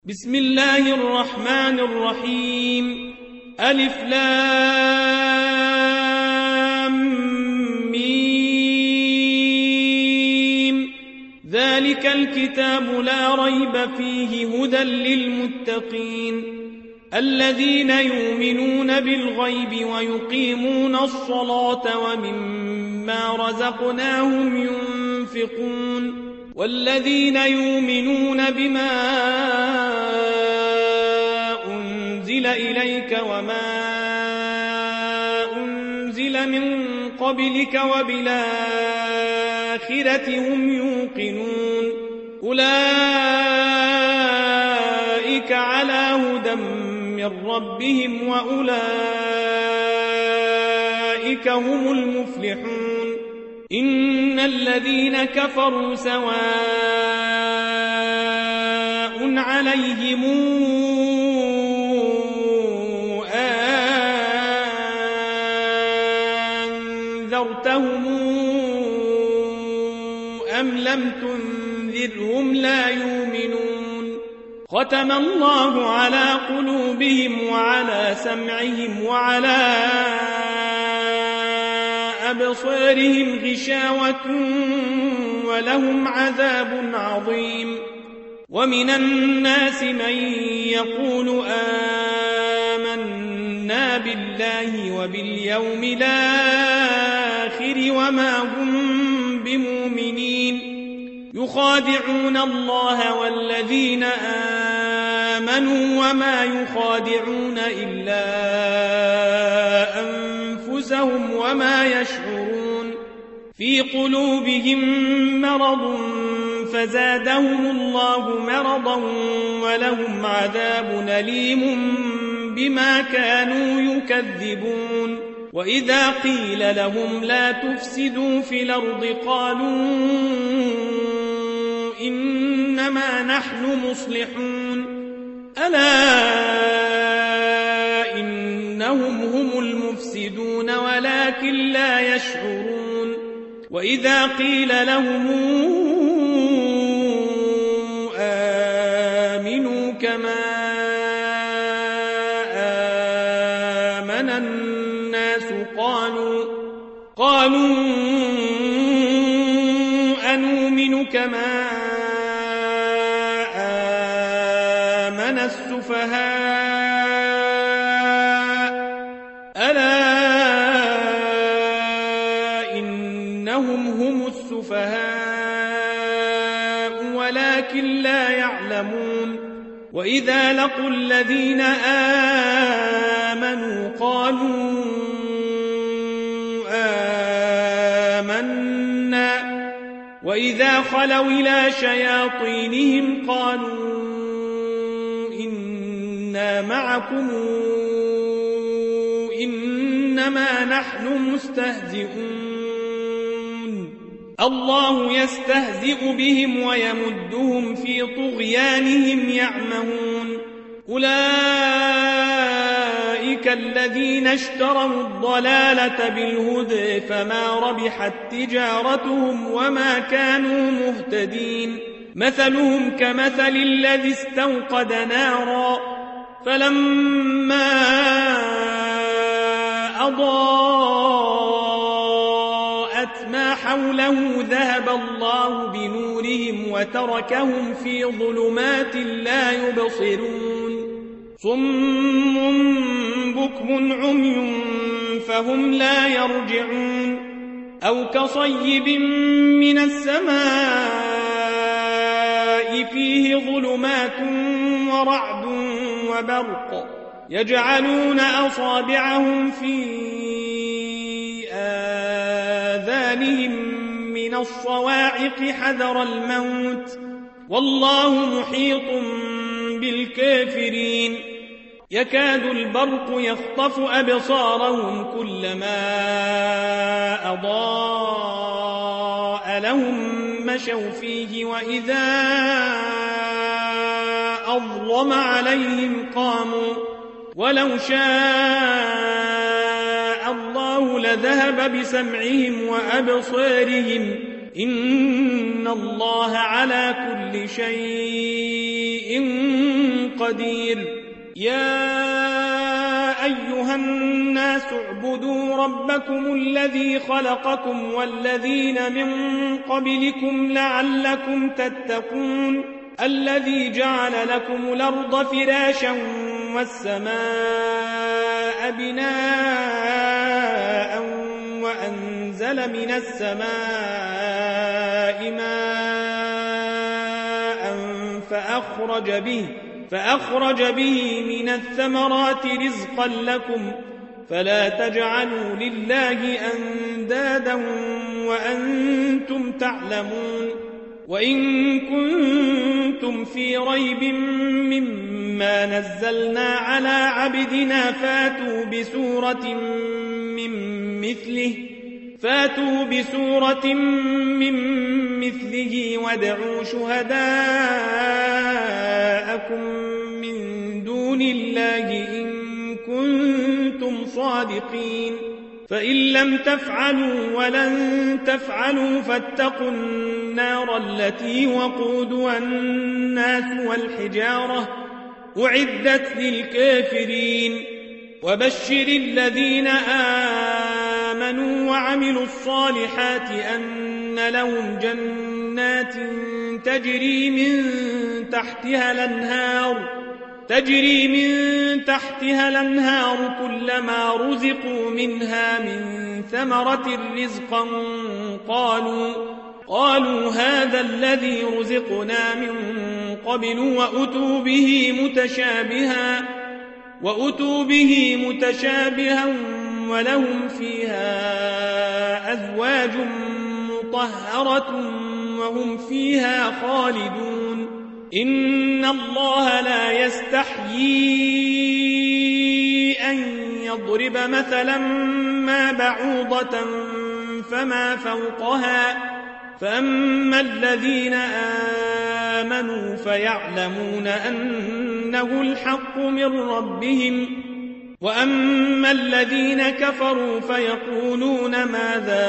بسم الله الرحمن الرحيم. ألف لام ميم. ذلك الكتاب لا ريب فيه هدى للمتقين الذين يؤمنون بالغيب ويقيمون الصلاة ومما رزقناهم ينفقون والذين يؤمنون بما أنزل إليك وما أنزل من قبلك وبالآخرة هم يوقنون أولئك على هدى من ربهم وأولئك هم المفلحون. إن الذين كفروا سواء عليهم أنذرتهم أم لم تنذرهم لا يؤمنون. ختم الله على قلوبهم وعلى سمعهم وعلى أبصارهم غشاوة ولهم عذاب عظيم. ومن الناس من يقول آمنا بالله وباليوم الآخر وما هم بمؤمنين يخادعون الله والذين آمنوا وما يخادعون إلا أنفسهم وما يشعرون. في قلوبهم مرض فزادهم الله مرضا ولهم عذاب أليم بما كانوا يكذبون. وإذا قيل لهم لا تفسدوا في الأرض قالوا إنما نحن مصلحون ألا إنهم هم المفسدون ولكن لا يشعرون. وإذا قيل لهم آمنوا كما آمن الناس قالوا أنؤمن كما آمن السفهاء ألا إنهم هم السفهاء ولكن لا يعلمون. وإذا لقوا الذين آمنوا قالوا آمنا وإذا خلوا إلى شياطينهم قالوا إنا معكم إنما نحن مستهزئون. الله يستهزئ بهم ويمدهم في طغيانهم يعمهون. أولئك الذين اشتروا الضلالة بالهدى فما ربحت تجارتهم وما كانوا مهتدين. مثلهم كمثل الذي استوقد نارا فلما أضاءت ما حوله ذهب الله بنورهم وتركهم في ظلمات لا يبصرون. صم بكم عمي فهم لا يرجعون. أو كصيب من السماء فيه ظلمات ورعد وبرق يجعلون أصابعهم في آذانهم من الصواعق حذر الموت والله محيط بالكافرين. يكاد البرق يخطف أبصارهم كلما أضاء لهم مشوا فيه وإذا أظلم عليهم قاموا ولو شاء الله لذهب بسمعهم وأبصارهم إن الله على كل شيء قدير. يا أيها الناس اعبدوا ربكم الذي خلقكم والذين من قبلكم لعلكم تتقون الذي جعل لكم الأرض فراشا والسماء بناء وأنزل من السماء ماء فأخرج به من الثمرات رزقا لكم فلا تجعلوا لله أندادا وأنتم تعلمون. وإن كنتم في ريب مما نزلنا على عبدنا فاتوا بسورة من مثله وادعوا شهداءكم من دون الله إن كنتم صادقين. فإن لم تفعلوا ولن تفعلوا فاتقوا النار التي وقودها الناس والحجارة أعدت للكافرين. وبشر الذين آمنوا وعملوا الصالحات أن لهم جنات تجري من تحتها الأنهار كلما رزقوا منها من ثمرة رزقا قالوا هذا الذي رزقنا من قبل وأتوا به متشابها ولهم فيها أزواج مطهرة وهم فيها خالدون. إن الله لا يستحيي أن يضرب مثلا ما بعوضة فما فوقها فأما الذين آمنوا فيعلمون أنه الحق من ربهم وأما الذين كفروا فيقولون ماذا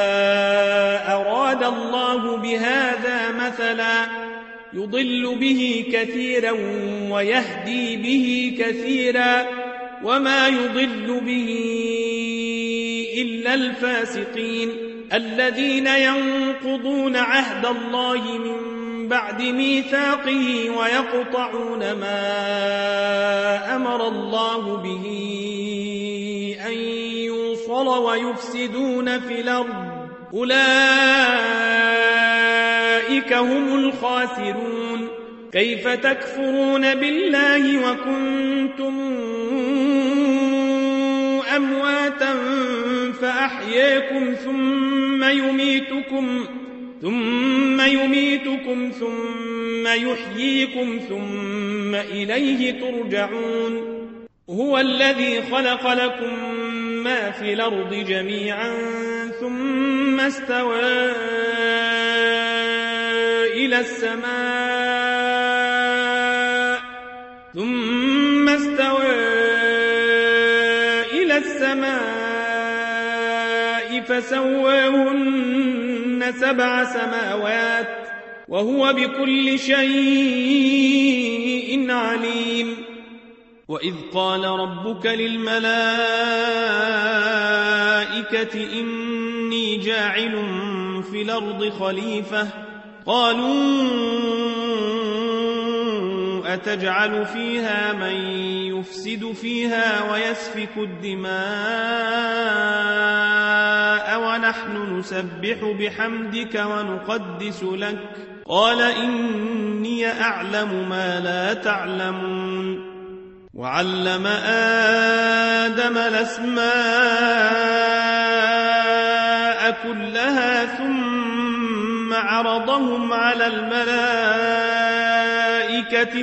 أراد الله بهذا مثلا يضل به كثيرا ويهدي به كثيرا وما يضل به إلا الفاسقين الذين ينقضون عهد الله من بعد ميثاقه ويقطعون ما أمر الله به أن يوصل ويفسدون في الأرض أولئك هم الخاسرون. كيف تكفرون بالله وكنتم أمواتا فأحياكم ثم يميتكم ثم يحييكم ثم إليه ترجعون. هو الذي خلق لكم ما في الأرض جميعا ثم استوى إلى السماء فسواهن 7 سماوات وهو بكل شيء عليم. وإذ قال ربك للملائكة إني جاعل في الأرض خليفة قالوا أتجعل فيها من يفسد فيها ويسفك الدماء ونحن نسبح بحمدك ونقدس لك قال إني أعلم ما لا تعلمون. وعلم آدم الأسماء كلها ثم عرضهم على الملائكة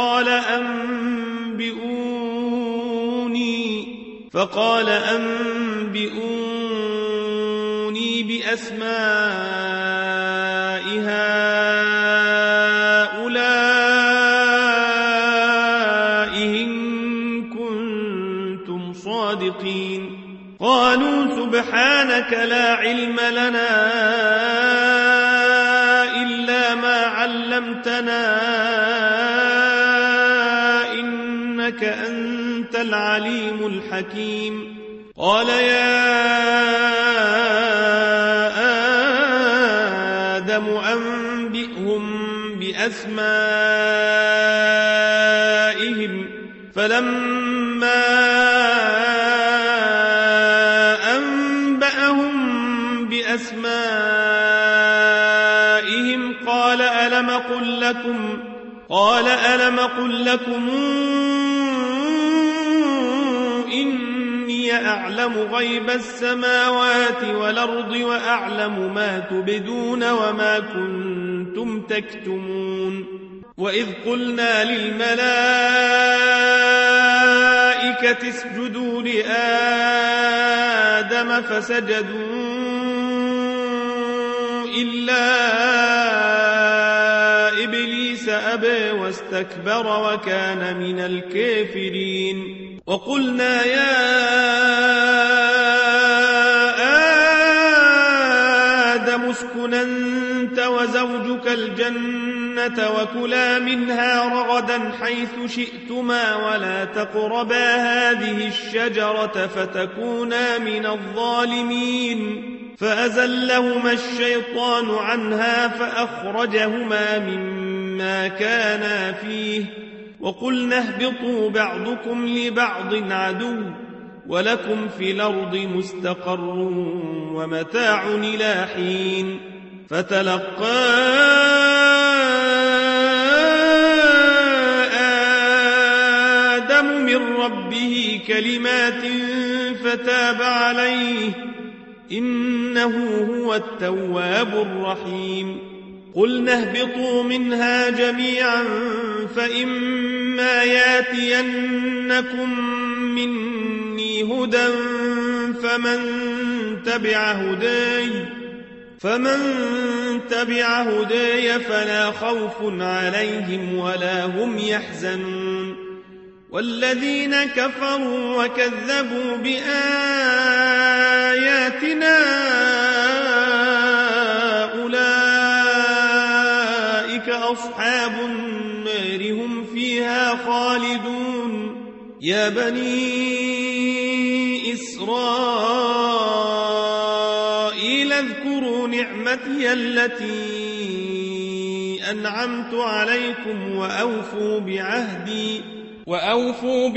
فقال أنبئوني بأسماء هؤلاء إن كنتم صادقين. قالوا سبحانك لا علم لنا علمتنا إنك أنت العليم الحكيم. قال يا آدم أنبئهم بأسمائهم. فلما أنبأهم بأسمائهم قال ألم قل لكم إني أعلم غيب السماوات والأرض وأعلم ما تبدون وما كنتم تكتمون. وإذ قلنا للملائكة اسجدوا لآدم فسجدوا إلا إبليس أبى واستكبر وكان من الكافرين. وقلنا يا آدم اسكن أنت وزوجك الجنة وكلا منها رغدا حيث شئتما ولا تقربا هذه الشجرة فتكونا من الظالمين. فأزلهما الشيطان عنها فأخرجهما مما كانا فيه. وقلنا اهبطوا بعضكم لبعض عدو ولكم في الأرض مستقر ومتاع إلى حين. فتلقى آدم من ربه كلمات فتاب عليه إنه هو التواب الرحيم. قلنا اهبطوا منها جميعا فإما ياتينكم مني هدى فمن تبع هداي فلا خوف عليهم ولا هم يحزنون. والذين كفروا وكذبوا بآياتنا أولئك أصحاب النار هم فيها خالدون. يا بني إسرائيل اذكروا نعمتي التي أنعمت عليكم وأوفوا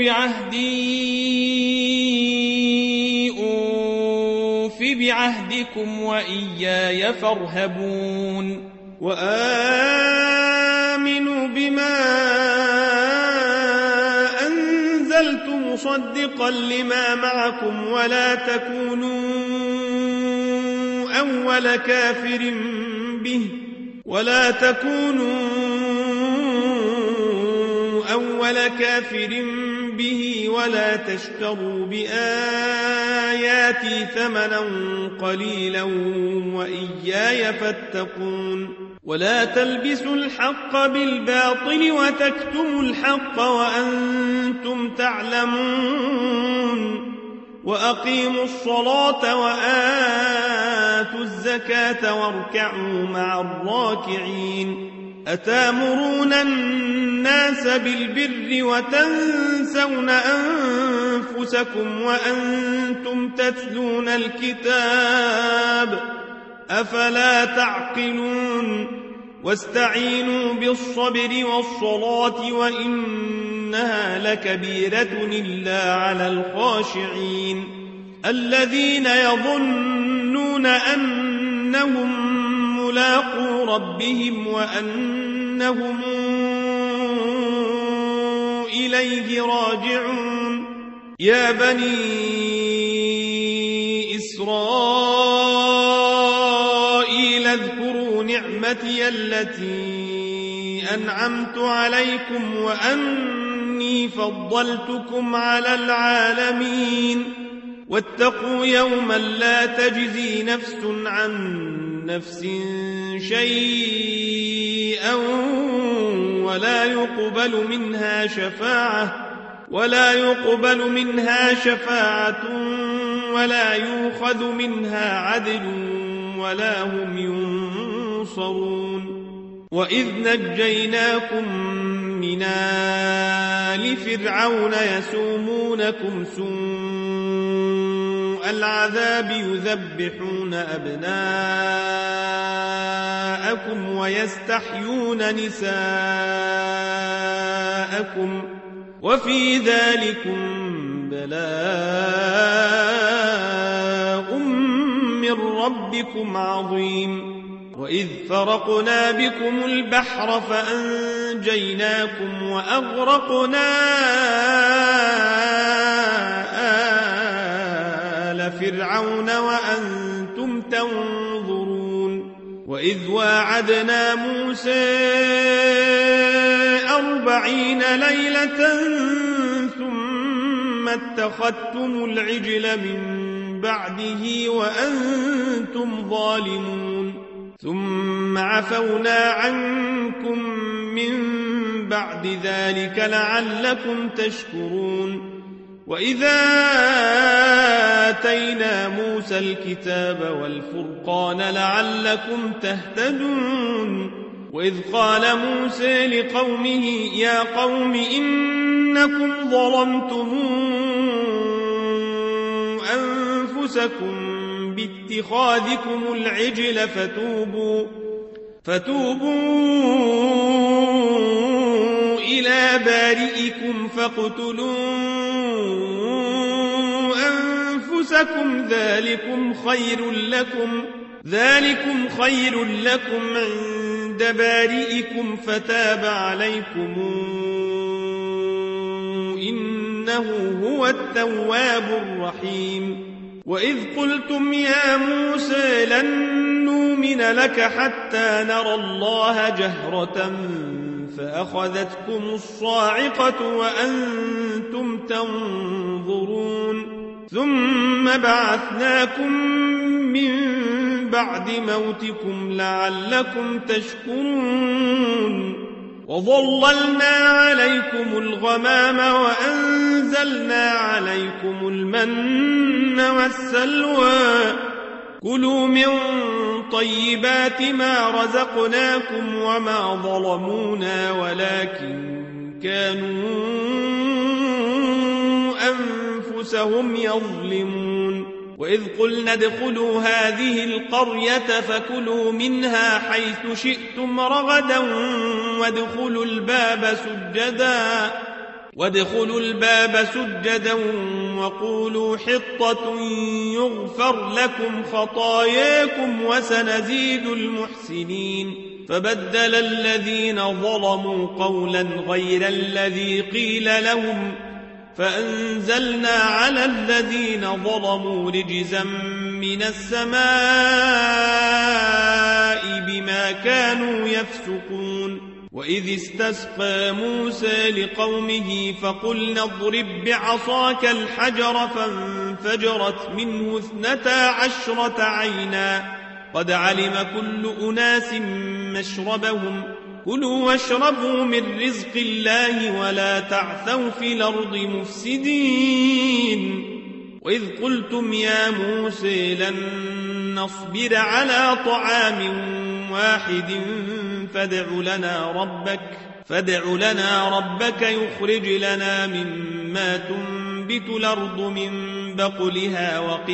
بعهدي أوف بعهدكم وإياي فارهبون. وآمنوا بما أنزلت مصدقا لما معكم ولا تكونوا أول كافر به ولا تشتروا بآياتي ثمنا قليلا وإياي فاتقون. ولا تلبسوا الحق بالباطل وتكتموا الحق وأنتم تعلمون. وأقيموا الصلاة وآتوا الزكاة واركعوا مع الراكعين. أتامرون الناس بالبر وتنسون أنفسكم وأنتم تتلون الكتاب أفلا تعقلون. واستعينوا بالصبر والصلاة وإنها لكبيرة إلا على الخاشعين الذين يظنون أنهم ملاقو ربهم وأنهم إليه راجعون. يا بني إسرائيل اذكروا نعمتي التي أنعمت عليكم وأني فضلتكم على العالمين. واتقوا يوما لا تجزي نفس عن نفس شيئا ولا يقبل منها شفاعة ولا يؤخذ منها عدل ولا هم ينصرون. وإذ نجيناكم من آل فرعون يسومونكم سوء العذاب يذبحون أبناءكم ويستحيون نساءكم وفي ذلكم بلاء من ربكم عظيم. وإذ فرقنا بكم البحر فأنجيناكم وأغرقنا آل فرعون وأنتم تنظرون. وإذ واعدنا موسى 40 ليلة ثم اتخذتم العجل من بعده وأنتم ظالمون ثم عفونا عنكم من بعد ذلك لعلكم تشكرون. وإذا آتينا موسى الكتاب والفرقان لعلكم تهتدون. وإذ قال موسى لقومه يا قوم إنكم ظلمتم أنفسكم باتخاذكم العجل فتوبوا إلى بارئكم فاقتلوا أنفسكم ذلكم خير لكم عند بارئكم فتاب عليكم إنه هو التواب الرحيم. وإذ قلتم يا موسى لن نؤمن لك حتى نرى الله جهرة فأخذتكم الصاعقة وأنتم تنظرون ثم بعثناكم من بعد موتكم لعلكم تشكرون. وظللنا عليكم الغمام وأنزلنا عليكم المن والسلوى كلوا من طيبات ما رزقناكم وما ظلمونا ولكن كانوا أنفسهم يظلمون. وإذ قلنا ادخلوا هذه القرية فكلوا منها حيث شئتم رغدا وادخلوا الباب سجدا وقولوا حطة يغفر لكم خطاياكم وسنزيد المحسنين. فبدل الذين ظلموا قولا غير الذي قيل لهم فأنزلنا على الذين ظلموا رجزا من السماء بما كانوا يفسقون. وإذ استسقى موسى لقومه فقلنا اضرب بعصاك الحجر فانفجرت منه 12 عينا قد علم كل أناس مشربهم كلوا واشربوا من رزق الله ولا تعثوا في الأرض مفسدين. وإذ قلتم يا موسى لن نصبر على طعام واحد فادع لنا ربك يخرج لنا مما تنبت الأرض من بقلها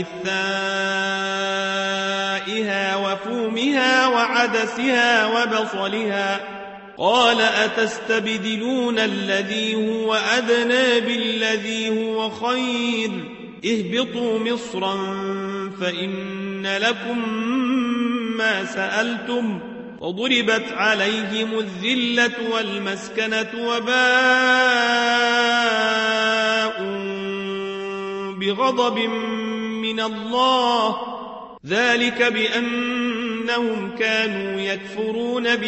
وقثائها وفومها وعدسها وبصلها قال أتستبدلون الذي هو أدنى بالذي هو خير اهبطوا مصرا فإن لكم ما سألتم وضربت عليهم الذلة والمسكنة وباءوا بغضب من الله ذلك بأنهم كانوا يكفرون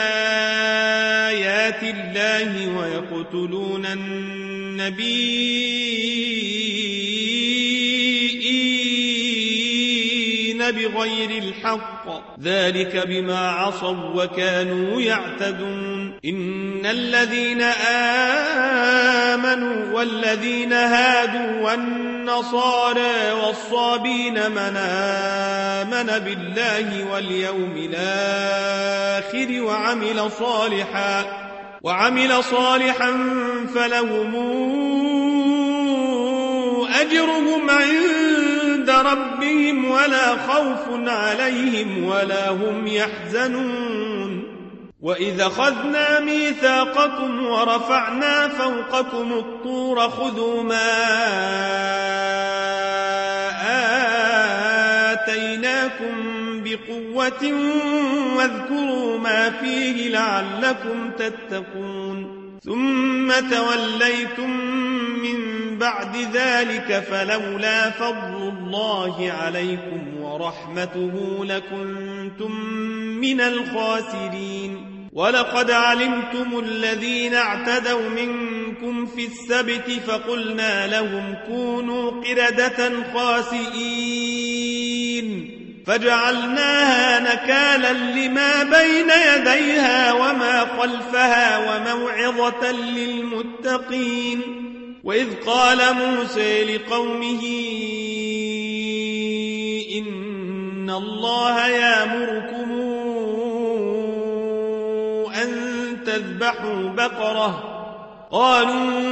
بآيات الله ويقتلون النبيين بغير الحق ذلك بما عصوا وكانوا يعتدون. إن الذين آمنوا والذين هادوا والنصارى والصابين من آمن بالله واليوم الآخر وعمل صالحا فلهم أجرهم عند ربهم ولا خوف عليهم ولا هم يحزنون. وإذا أخذنا ميثاقكم ورفعنا فوقكم الطور خذوا ما آتيناكم بقوة واذكروا ما فيه لعلكم تتقون ثم توليتم من بعد ذلك فلولا فضل الله عليكم ورحمته لكنتم من الخاسرين. ولقد علمتم الذين اعتدوا منكم في السبت فقلنا لهم كونوا قردة خاسئين فجعلناها نكالا لما بين يديها وما خلفها وموعظة للمتقين. وإذ قال موسى لقومه إن الله يأمركم أن تذبحوا بقرة قالوا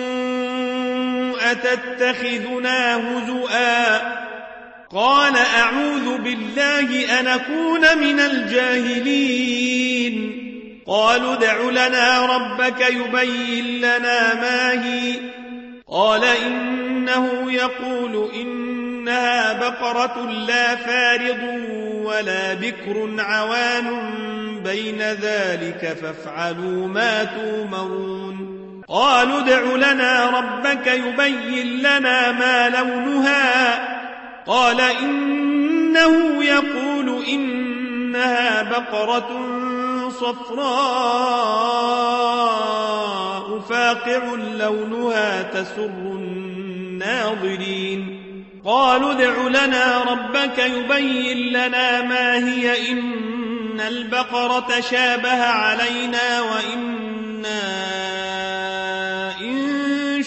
أتتخذنا هزؤا قال أعوذ بالله أن أكون من الجاهلين. قالوا ادع لنا ربك يبين لنا ما هي قال إنه يقول إنها بقرة لا فارض ولا بكر عوان بين ذلك فافعلوا ما تؤمرون. قالوا ادع لنا ربك يبين لنا ما لونها قال إنه يقول إنها بقرة صفراء فاقع لونها تسر الناظرين. قالوا ادع لنا ربك يبين لنا ما هي إن البقرة شابه علينا وإنا إن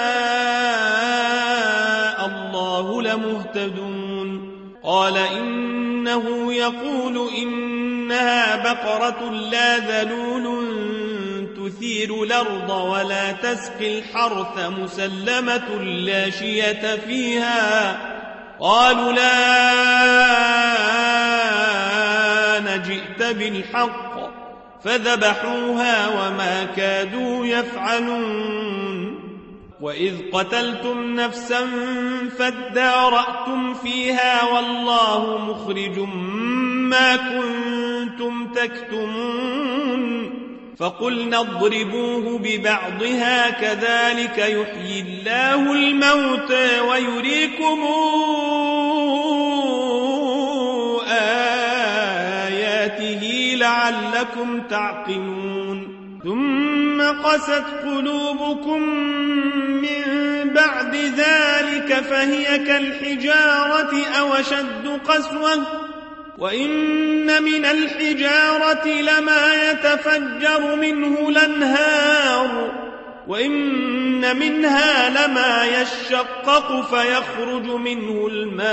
شاء الله لمهتدون. قال إنه يقول إنها بقرة لا ذلول تثير الأرض ولا تسقي الحرث مسلمة لا شية فيها. قالوا لا جئت بالحق فذبحوها وما كادوا يفعلون. وإذ قتلتم نفسا فادارأتم فيها والله مخرج ما كنتم تكتمون. فقلنا اضربوه ببعضها كذلك يحيي الله الموتى ويريكم آياته لعلكم تعقلون. ثم قست قلوبكم من بعد ذلك فهي كالحجارة أو أشد قسوة وإن من الحجارة لما يتفجر منه الأنهار وإن منها لما يشقق فيخرج منه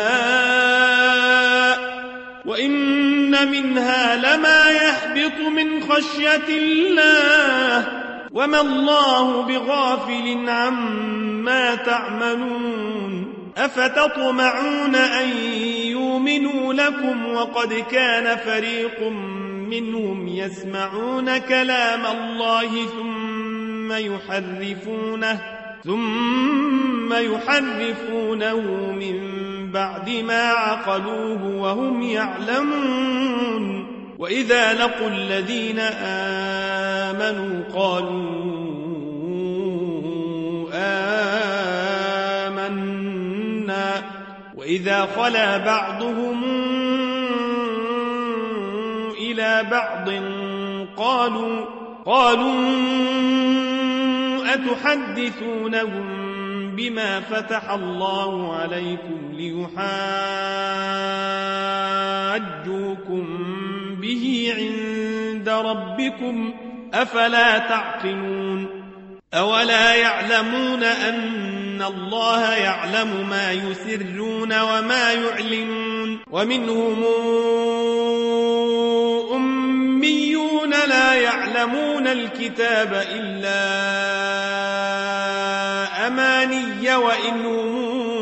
الماء وإن منها لما يهبط من خشية الله وما الله بغافل عما تعملون. أفتطمعون أن يؤمنوا لكم وقد كان فريق منهم يسمعون كلام الله ثم يحرفونه من بعد ما عقلوه وهم يعلمون. وإذا لقوا الذين آمنوا قالوا آمنا وإذا خلا بعضهم إلى بعض قالوا أتحدثونهم بما فتح الله عليكم ليحاجوكم به عند ربكم أفلا تعقلون. أولا يعلمون أن الله يعلم ما يسرون وما يعلنون ومنهم أميون لا يعلمون الكتاب إلا أماني وإنهم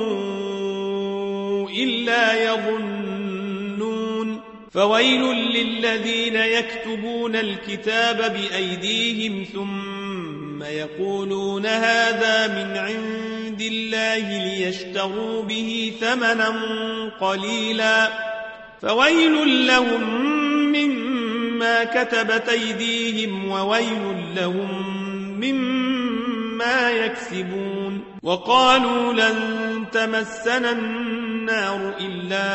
إلا يظنون فويل للذين يكتبون الكتاب بأيديهم ثم يقولون هذا من عند الله ليشتروا به ثمنا قليلا فويل لهم مما كتبت أيديهم وويل لهم مما يكسبون وقالوا لن تمسنا النار إلا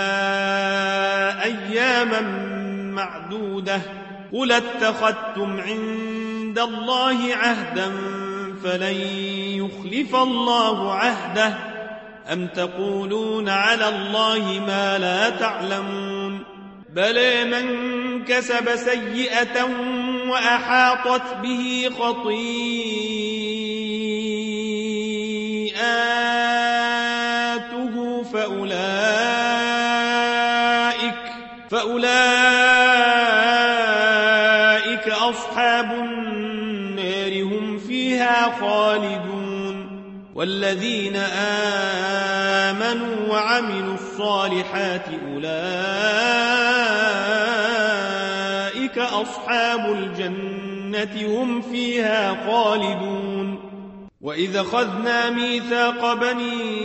أياما معدودة قل اتخذتم عند الله عهدا فلن يخلف الله عهده أم تقولون على الله ما لا تعلمون بلى من كسب سيئة وأحاطت به خطيئاته فأولئك أصحاب النار هم فيها خالدون والذين آمنوا وعملوا الصالحات أولئك أصحاب الجنة هم فيها خالدون وإذا أخذنا ميثاق بني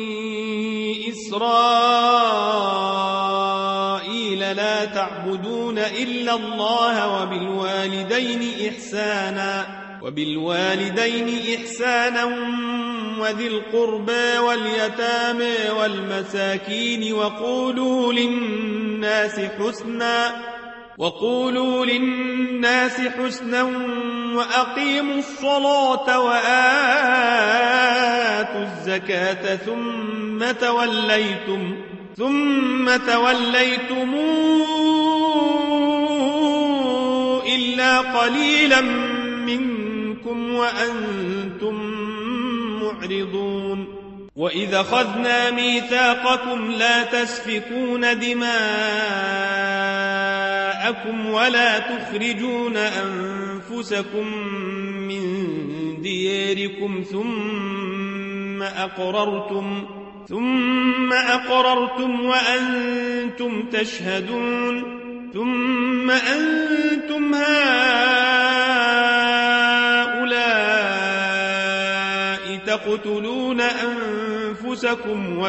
إسرائيل لا تعبدون إلا الله وبالوالدين إحسانا وذي القربى واليتامى والمساكين وقولوا للناس حسنا وأقيموا الصلاة وآتوا الزكاة ثم توليتم إلا قليلا منكم وأنتم معرضون وإذا أخذنا ميثاقكم لا تسفكون دماءكم ولا تخرجون أنفسكم من دياركم ثم أقررتم وأنتم تشهدون ثم أنتم هؤلاء تقتلون أنفسكم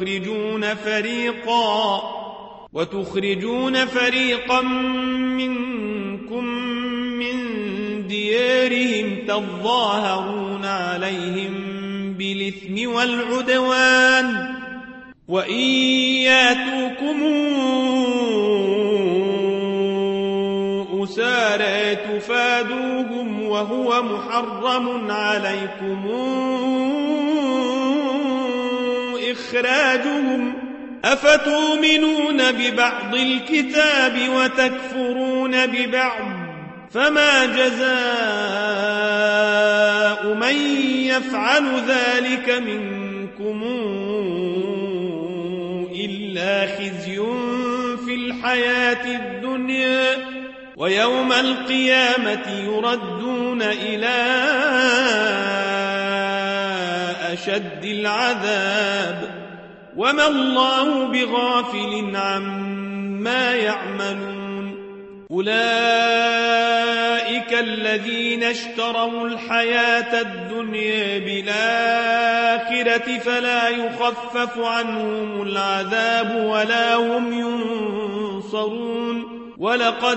وتخرجون فريقا منكم من ديارهم تظاهرون عليهم بالإثم والعدوان وإن ياتوكم أسارى تفادوهم وهو محرم عليكم إخراجهم أفتؤمنون ببعض الكتاب وتكفرون ببعض فما جزاء من يفعل ذلك منكم إلا خزي في الحياة الدنيا ويوم القيامة يردون إلى أشد العذاب وما الله بغافل عما يعملون أولئك الذين اشتروا الحياة الدنيا بالآخرة فلا يخفف عنهم العذاب ولا هم ينصرون ولقد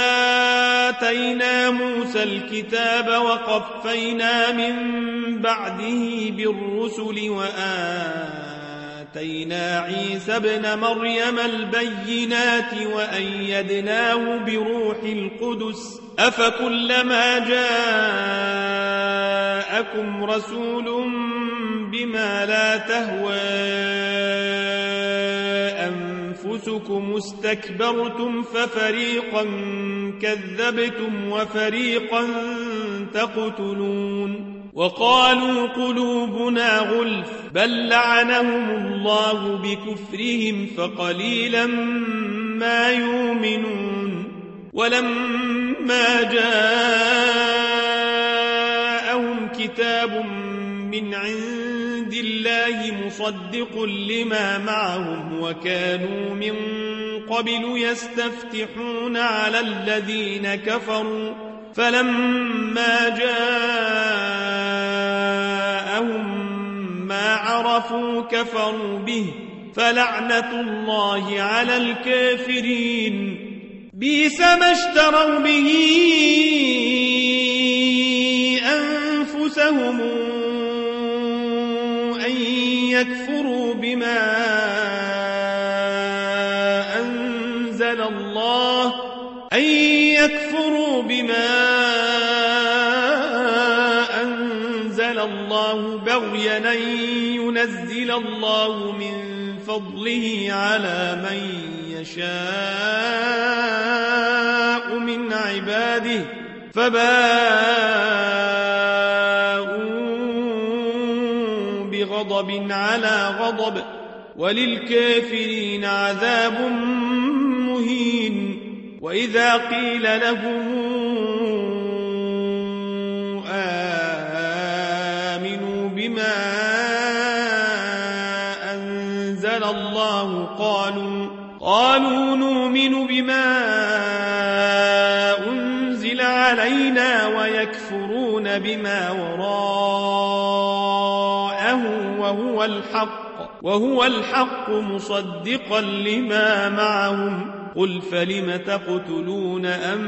آتينا موسى الكتاب وقفينا من بعده بالرسل وآتينا عيسى ابن مريم البينات وأيدناه بروح القدس أفكلما جاءكم رسول بما لا تهوى أنفسكم استكبرتم ففريقا كذبتم وفريقا تقتلون وقالوا قلوبنا غلف بل لعنهم الله بكفرهم فقليلا ما يؤمنون ولما جاءهم كتاب من عند الله مصدق لما معهم وكانوا من قبل يستفتحون على الذين كفروا فلما جاءهم ما عرفوا كفروا به فلعنة الله على الكافرين بئس ما اشتروا به أنفسهم أن يكفروا بما أنزل الله بغيا أن ينزل الله من فضله على من يشاء من عباده فباءوا بغضب على غضب وللكافرين عذاب مهين وإذا قيل لهم آمنوا بما أنزل الله قالوا نؤمن بما أنزل علينا ويكفرون بما وراءه وهو الحق مصدقا لما معهم قل فلم تقتلون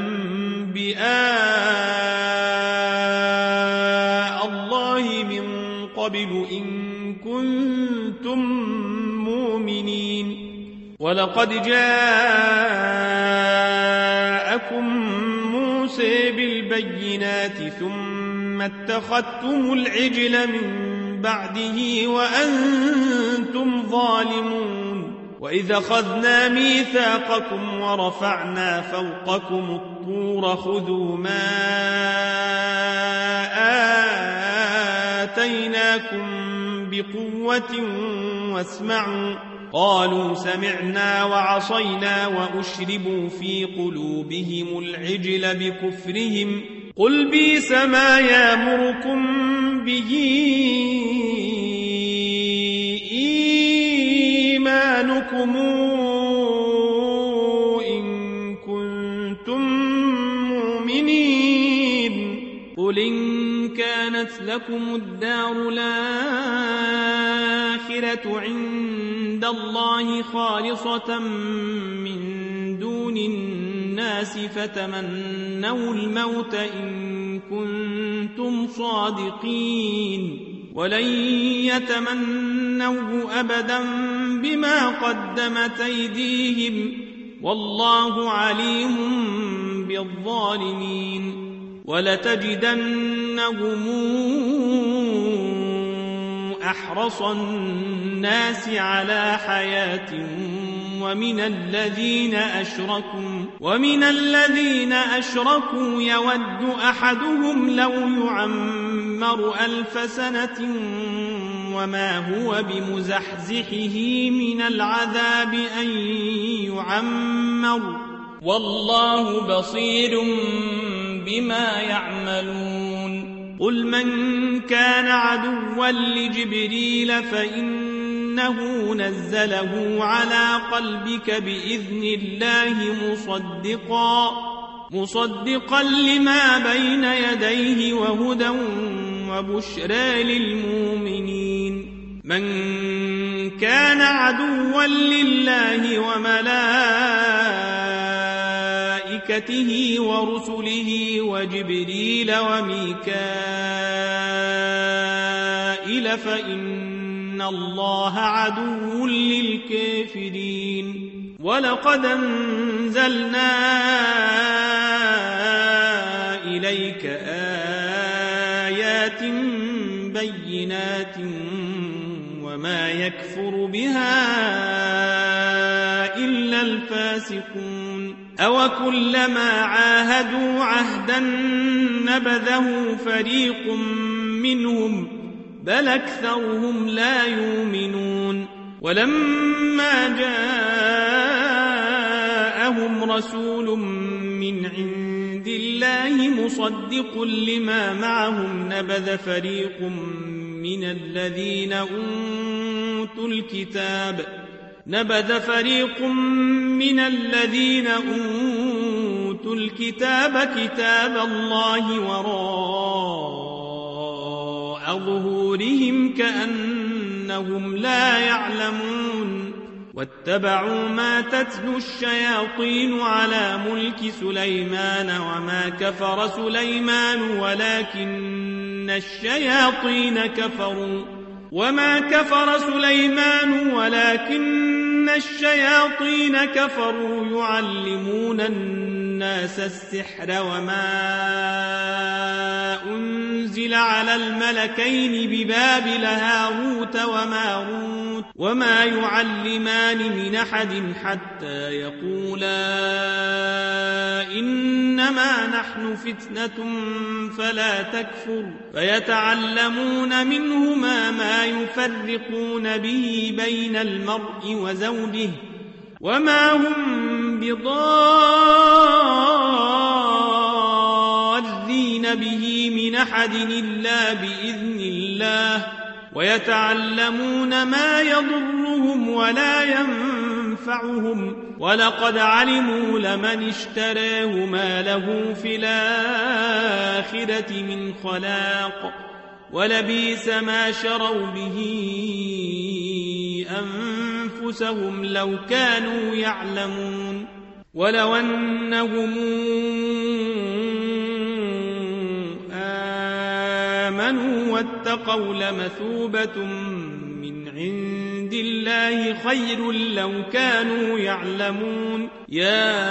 أنبياء الله من قبل إن كنتم مؤمنين ولقد جاءكم موسى بالبينات ثم اتخذتم العجل من بعده وأنتم ظالمون وإذا أخذنا ميثاقكم ورفعنا فوقكم الطور خذوا ما آتيناكم بقوة واسمعوا قالوا سمعنا وعصينا وأشربوا في قلوبهم العجل بكفرهم قل بئس ما يأمركم به إيمانكم إن كنتم مؤمنين قل إن كانت لكم الدار الآخرة عند الله خالصة من دون الناس فتمنوا الموت إن كنتم صادقين ولن يتمنوه أبدا بما قدمت أيديهم والله عليم بالظالمين ولتجدنهم أحرص الناس على حياة ومن الذين أشركوا يود أحدهم لو يعمر 1000 سنة وما هو بمزحزحه من العذاب أن يعمر والله بصير بما يعملون قل من كان عدوا لجبريل فإنه نزله على قلبك بإذن الله مصدقا لما بين يديه وهدى وبشرى للمؤمنين من كان عدوا لله وملائكته ورسله وجبريل وميكائيل فإن الله عدو للكافرين ولقد أنزلنا إليك آيات بينات وما يكفر بها إلا الفاسقون أوكلما عاهدوا عهدا نبذه فريق منهم بل أكثرهم لا يؤمنون ولما جاءهم رسول من عند الله مصدق لما معهم نبذ فريق من الذين أوتوا الكتاب كتاب الله وراء ظهورهم كأنهم لا يعلمون واتبعوا ما تتلو الشياطين على ملك سليمان وما كفر سليمان ولكن الشياطين كفروا يعلمون الناس السحر وما أنزل على الملكين ببابل هاروت وماروت وما يعلمان من أحد حتى يقولا إنما نحن فتنة فلا تكفر فيتعلمون منهما ما يفرقون به بين المرء وزوجه وما هم بضارين به من أحد إلا بإذن الله ويتعلمون ما يضرهم ولا ينفعهم ولقد علموا لمن اشتراه ما له في الآخرة من خلاق ولبئس ما شروا به أنفسهم لو كانوا يعلمون ولو أنهم آمنوا واتقوا لمثوبة من عند الله خير لو كانوا يعلمون يا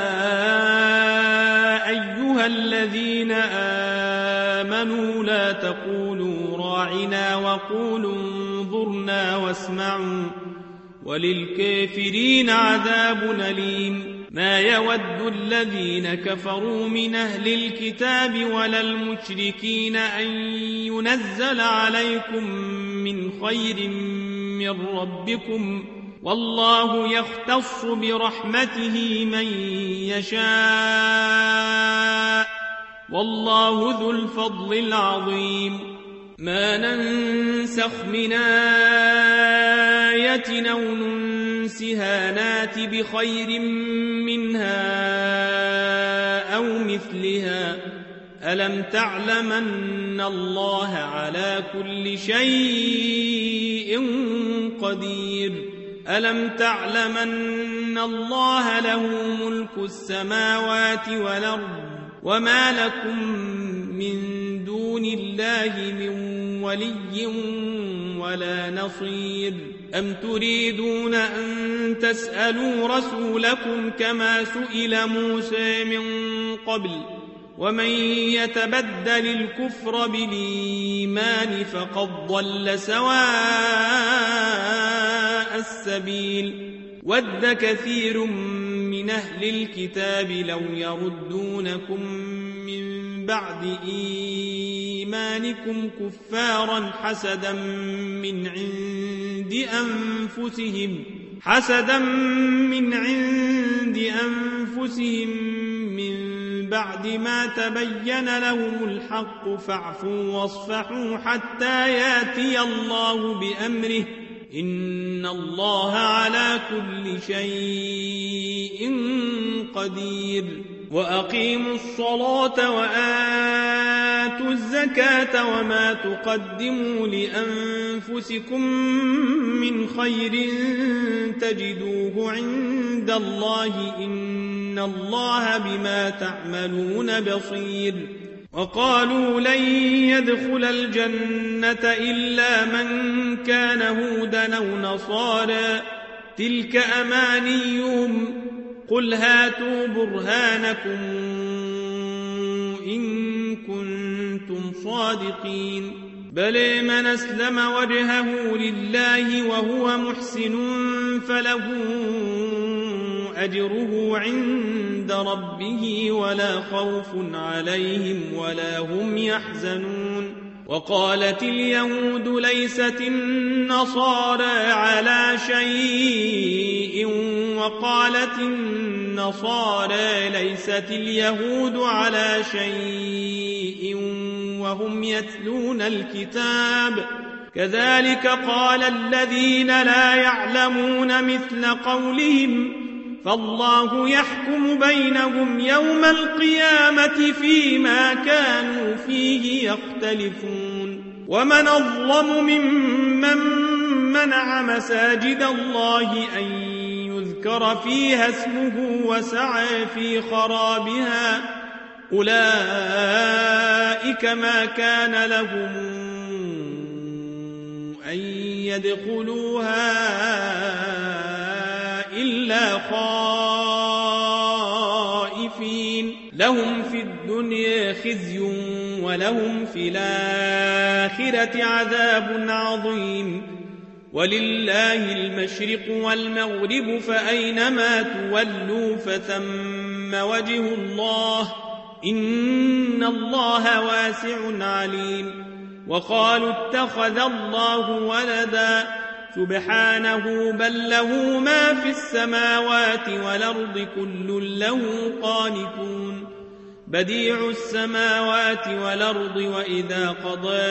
أيها الذين آمنوا لا تقولوا راعنا وقولوا انظرنا واسمعوا وللكافرين عذاب أليم ما يود الذين كفروا من أهل الكتاب ولا المشركين أن ينزل عليكم من خير من ربكم والله يختص برحمته من يشاء والله ذو الفضل العظيم ما ننسخ من آية أو ننسها نات بخير منها أو مثلها ألم تعلم أن الله على كل شيء قدير ألم تعلم أن الله له ملك السماوات والأرض وما لكم من دون الله من ولي ولا نصير أم تريدون أن تسألوا رسولكم كما سئل موسى من قبل ومن يتبدل الكفر بالإيمان فقد ضل سواء السبيل ود كثير من أهل الكتاب لو يردونكم من بعد إيمانكم كفارا حسدا من عند أنفسهم من بعد ما تبين لهم الحق فاعفوا واصفحوا حتى ياتي الله بأمره إن الله على كل شيء قدير وأقيموا الصلاة وآتوا الزكاة وما تقدموا لأنفسكم من خير تجدوه عند الله إن الله بما تعملون بصير وقالوا لن يدخل الجنة إلا من كان هودا أو نصارى تلك أمانيهم قل هاتوا برهانكم إن كنتم صادقين بل من أسلم وجهه لله وهو محسن فله أجره عند ربه ولا خوف عليهم ولا هم يحزنون وقالت اليهود ليست النصارى على شيء وقالت النصارى ليست اليهود على شيء وهم يتلون الكتاب كذلك قال الذين لا يعلمون مثل قولهم فالله يحكم بينهم يوم القيامة فيما كانوا فيه يختلفون ومن أظلم ممن منع مساجد الله أن يذكر فيها اسمه وسعى في خرابها أولئك ما كان لهم أن يدخلوها إلا خائفين لهم في الدنيا خزي ولهم في الآخرة عذاب عظيم ولله المشرق والمغرب فأينما تولوا فثم وجه الله إن الله واسع عليم وقالوا اتخذ الله ولدا سبحانه بل له ما في السماوات والأرض كل له قانتون بديع السماوات والأرض وإذا قضى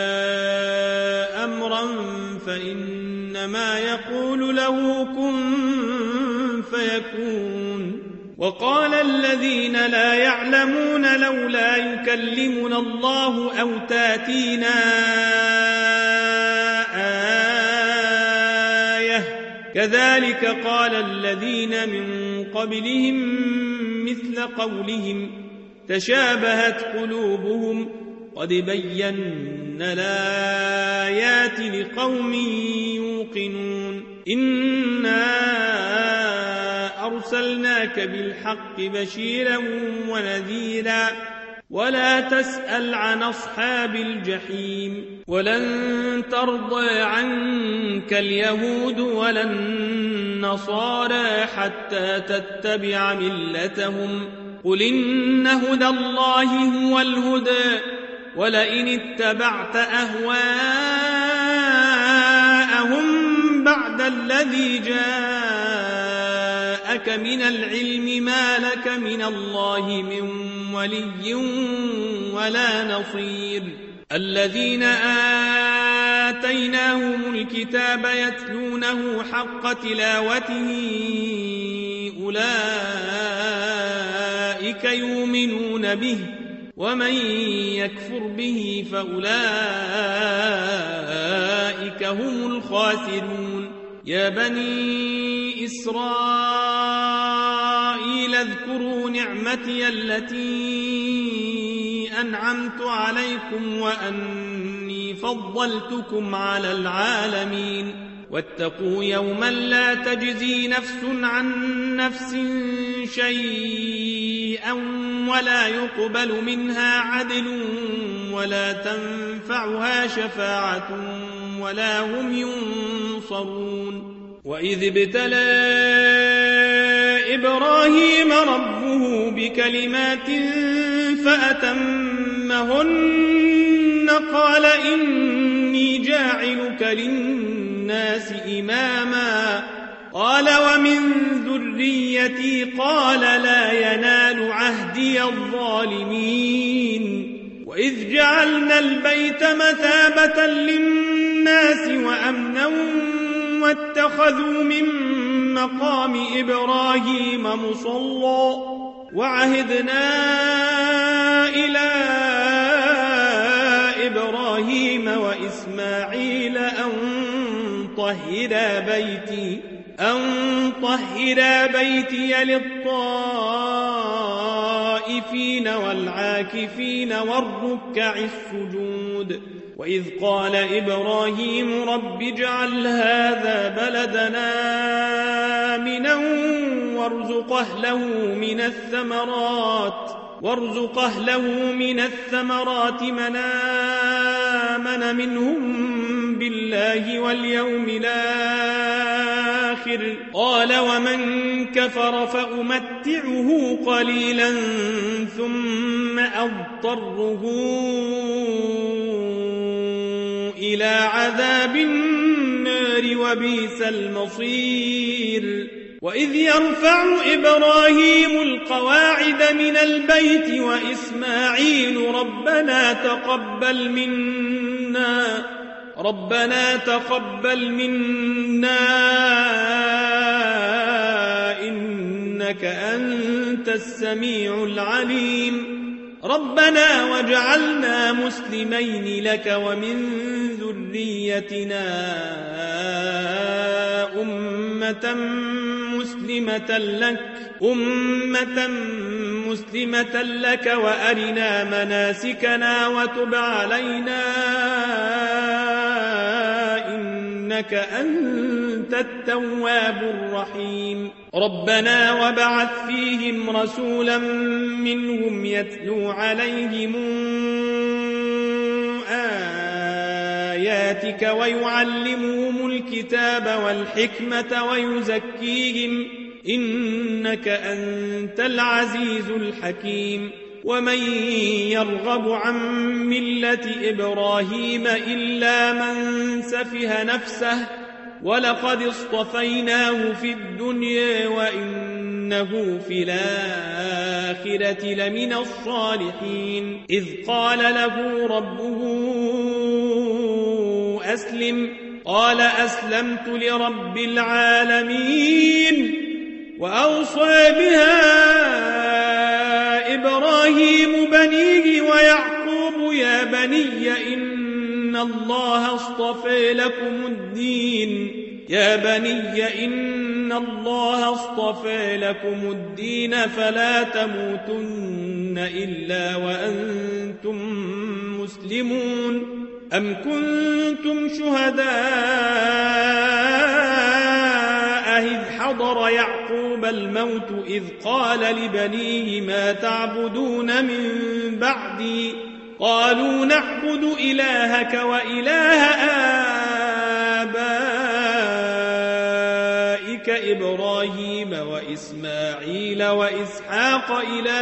أمرا فإنما يقول له كن فيكون وقال الذين لا يعلمون لولا يكلمنا الله أو تاتينا كذلك قال الذين من قبلهم مثل قولهم تشابهت قلوبهم قد بينا الآيات لقوم يوقنون إنا أرسلناك بالحق بشيرا ونذيرا ولا تسأل عن أصحاب الجحيم ولن ترضى عنك اليهود ولا النصارى حتى تتبع ملتهم قل إن هدى الله هو الهدى ولئن اتبعت أهواءهم بعد الذي جاءك من العلم ما لك من الله من ولي ولا نصير الذين آتيناهم الكتاب يتلونه حق تلاوته أولئك يؤمنون به ومن يكفر به فأولئك هم الخاسرون يا بني إسرائيل اذكروا نعمتي التي أنعمت عليكم وأني فضلتكم على العالمين واتقوا يوما لا تجزي نفس عن نفس شيئا ولا يقبل منها عدل ولا تنفعها شفاعة ولا هم ينصرون وإذ ابتلى إبراهيم ربه بكلمات فأتمهن قال إني جاعلك للناس إماما قال ومن ذريتي قال لا ينال عهدي الظالمين وإذ جعلنا البيت مثابة للناس وأمنا واتخذوا من مقام إبراهيم مصلى وعهدنا إلى إبراهيم وإسماعيل أن طهر بيتي للطائفين والعاكفين والركع السجود وإذ قال إبراهيم رب اجعل هذا بلدنا آمنا وارزق أهله من الثمرات من آمن منهم بالله واليوم الآخر قال ومن كفر فأمتعه قليلا ثم أضطره إلى عذاب النار وبئس المصير وإذ يرفع إبراهيم القواعد من البيت وإسماعيل ربنا تقبل منا إنك أنت السميع العليم ربنا واجعلنا مسلمين لك ومن ذريتنا أمة مسلمة لك وأرنا مناسكنا وتب علينا إنك أنت التواب الرحيم ربنا وابعث فيهم رسولا منهم يتلو عليهم آياتك ويعلمهم الكتاب والحكمة ويزكيهم إنك أنت العزيز الحكيم ومن يرغب عن ملة إبراهيم إلا من سفه نفسه ولقد اصطفيناه في الدنيا وإنه في الآخرة لمن الصالحين إذ قال له ربه أسلم قال أسلمت لرب العالمين وأوصى بها إبراهيم بنيه ويعقوب يا بني إن الله اصطفى لكم الدين فلا تموتن إلا وأنتم مسلمون أم كنتم شهداء إذ حضر يعقوب الموت إذ قال لبنيه ما تعبدون من بعدي قالوا نعبد إلهك وإله آبائك إبراهيم وإسماعيل وإسحاق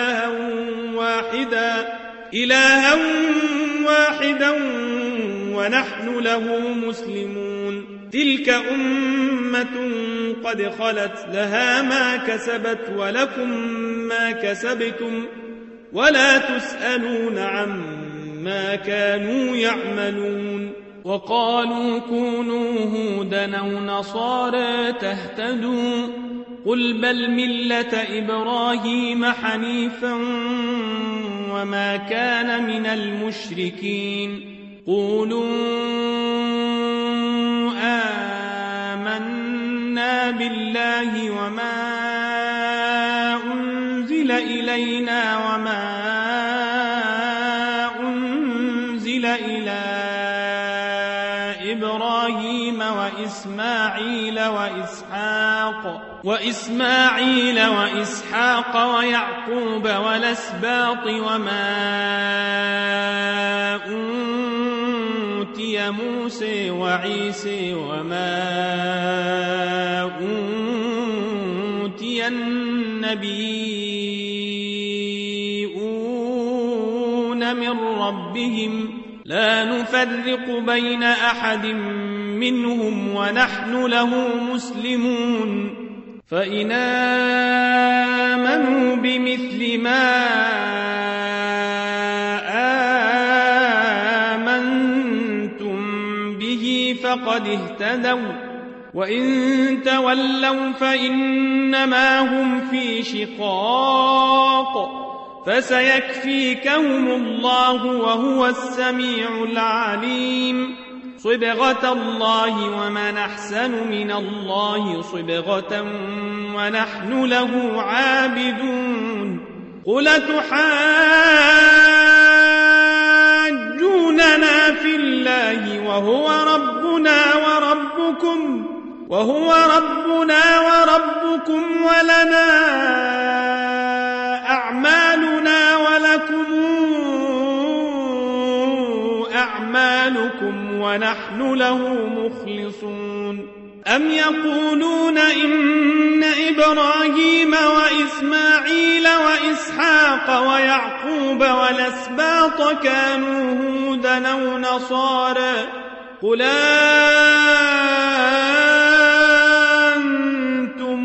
إلها واحدا ونحن له مسلمون تلك أمة قد خلت لها ما كسبت ولكم ما كسبتم ولا تسألون عما كانوا يعملون وقالوا كونوا هودا أو نصارى تهتدوا قل بل ملة إبراهيم حنيفا وما كان من المشركين قولوا آمنا بالله وما أنزل إلينا وما أنزل إلى إبراهيم وإسماعيل وإسحاق ويعقوب والأسباط وما أوتي موسى وعيسى وما أوتي النبيون من ربهم لا نفرق بين أحد منهم ونحن له مسلمون فإن آمنوا بمثل ما آمنتم به فقد اهتدوا وإن تولوا فإنما هم في شقاق فسيكفيكهم الله وهو السميع العليم صبغة الله ومن أحسن من الله صبغة ونحن له عابدون قل تحاجوننا في الله وهو ربنا وربكم ولنا أعمالنا ولكم أعمالكم ونحن له مخلصون أم يقولون إن إبراهيم وإسماعيل وإسحاق ويعقوب والأسباط كانوا هودا أو نصارى قل أنتم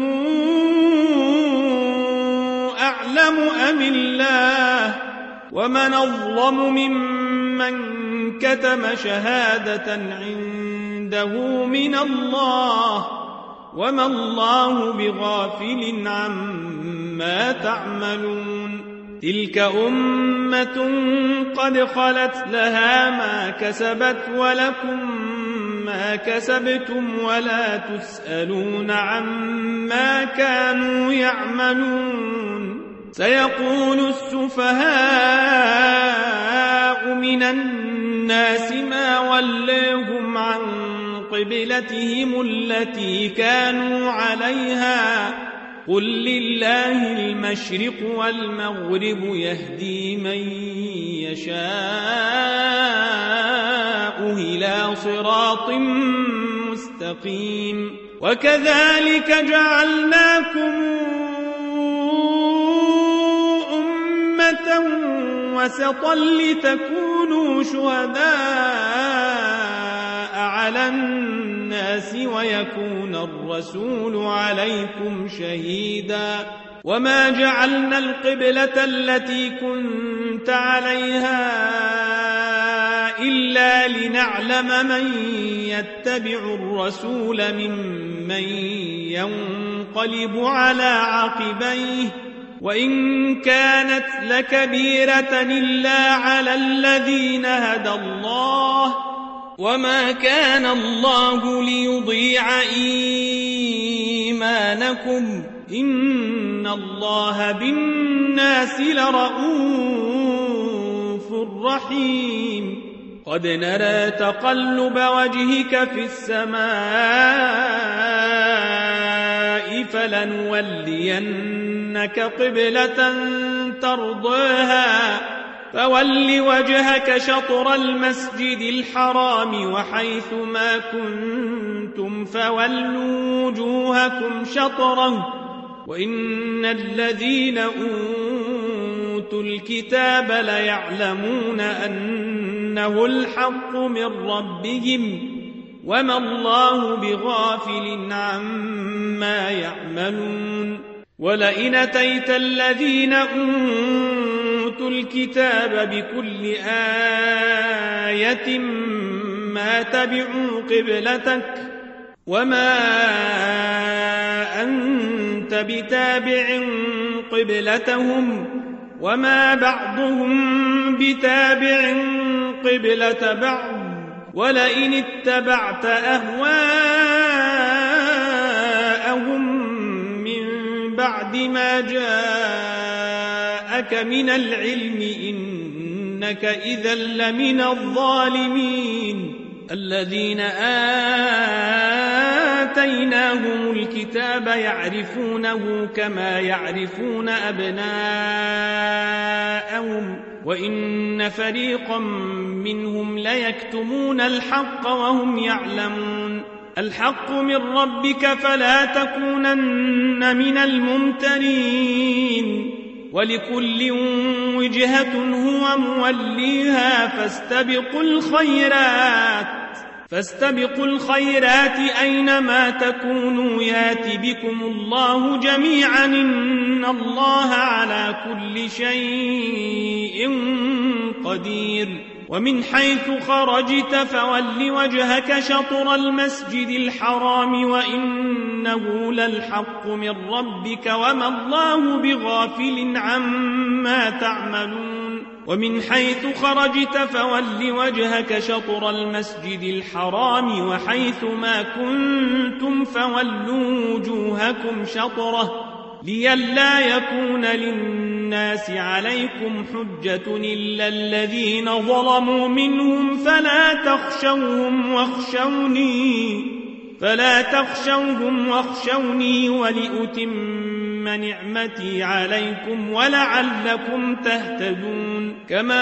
أعلم أم الله ومن أظلم ممن كتم شهادة عنده من الله وما الله بغافل عما تعملون تلك أمة قد خلت لها ما كسبت ولكم ما كسبتم ولا تسألون عما كانوا يعملون سيقول السفهاء من الناس ما وليهم عن قبلتهم التي كانوا عليها قل لله المشرق والمغرب يهدي من يشاء إلى صراط مستقيم وكذلك جعلناكم أمة وسطا لتكونوا شهداء على الناس ويكون الرسول عليكم شهيدا وما جعلنا القبلة التي كنت عليها إلا لنعلم من يتبع الرسول ممن ينقلب على عقبيه وإن كانت لكبيرة إلا على الذين هدى الله وما كان الله ليضيع إيمانكم إن الله بالناس لرؤوف رحيم قد نرى تقلب وجهك في السماء فلنولينك قبلة ترضاها فول وجهك شطر المسجد الحرام وحيث ما كنتم فولوا وجوهكم شطره وإن الذين أوتوا الكتاب ليعلمون أنه الحق من ربهم وما الله بغافل عما يعملون ولئن أتيت الذين أوتوا الكتاب بكل آية ما تبعوا قبلتك وما أنت بتابع قبلتهم وما بعضهم بتابع قبلة بعض ولئن اتبعت أهواءهم من بعد ما جاءك من العلم إنك إذا لمن الظالمين الذين آتيناهم الكتاب يعرفونه كما يعرفون أبناءهم وإن فريقا منهم ليكتمون الحق وهم يعلمون الحق من ربك فلا تكونن من الممترين ولكل وجهة هو موليها فاستبقوا الخيرات أينما تكونوا يات بكم الله جميعا إن الله على كل شيء قدير ومن حيث خرجت فول وجهك شطر المسجد الحرام وإنه للحق من ربك وما الله بغافل عما تعملون ومن حيث خرجت فول وجهك شطر المسجد الحرام وحيث ما كنتم فولوا وجوهكم شطره لئلا يكون للناس عليكم حجة إلا الذين ظلموا منهم فلا تخشوهم واخشوني ولأتم نعمتي عليكم ولعلكم تهتدون كما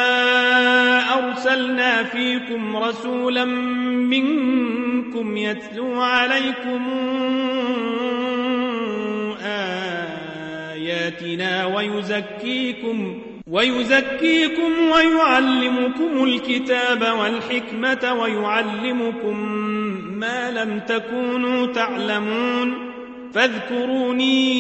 أرسلنا فيكم رسولا منكم يتلو عليكم آياتنا ويزكيكم ويعلمكم الكتاب والحكمة ويعلمكم ما لم تكونوا تعلمون فاذكروني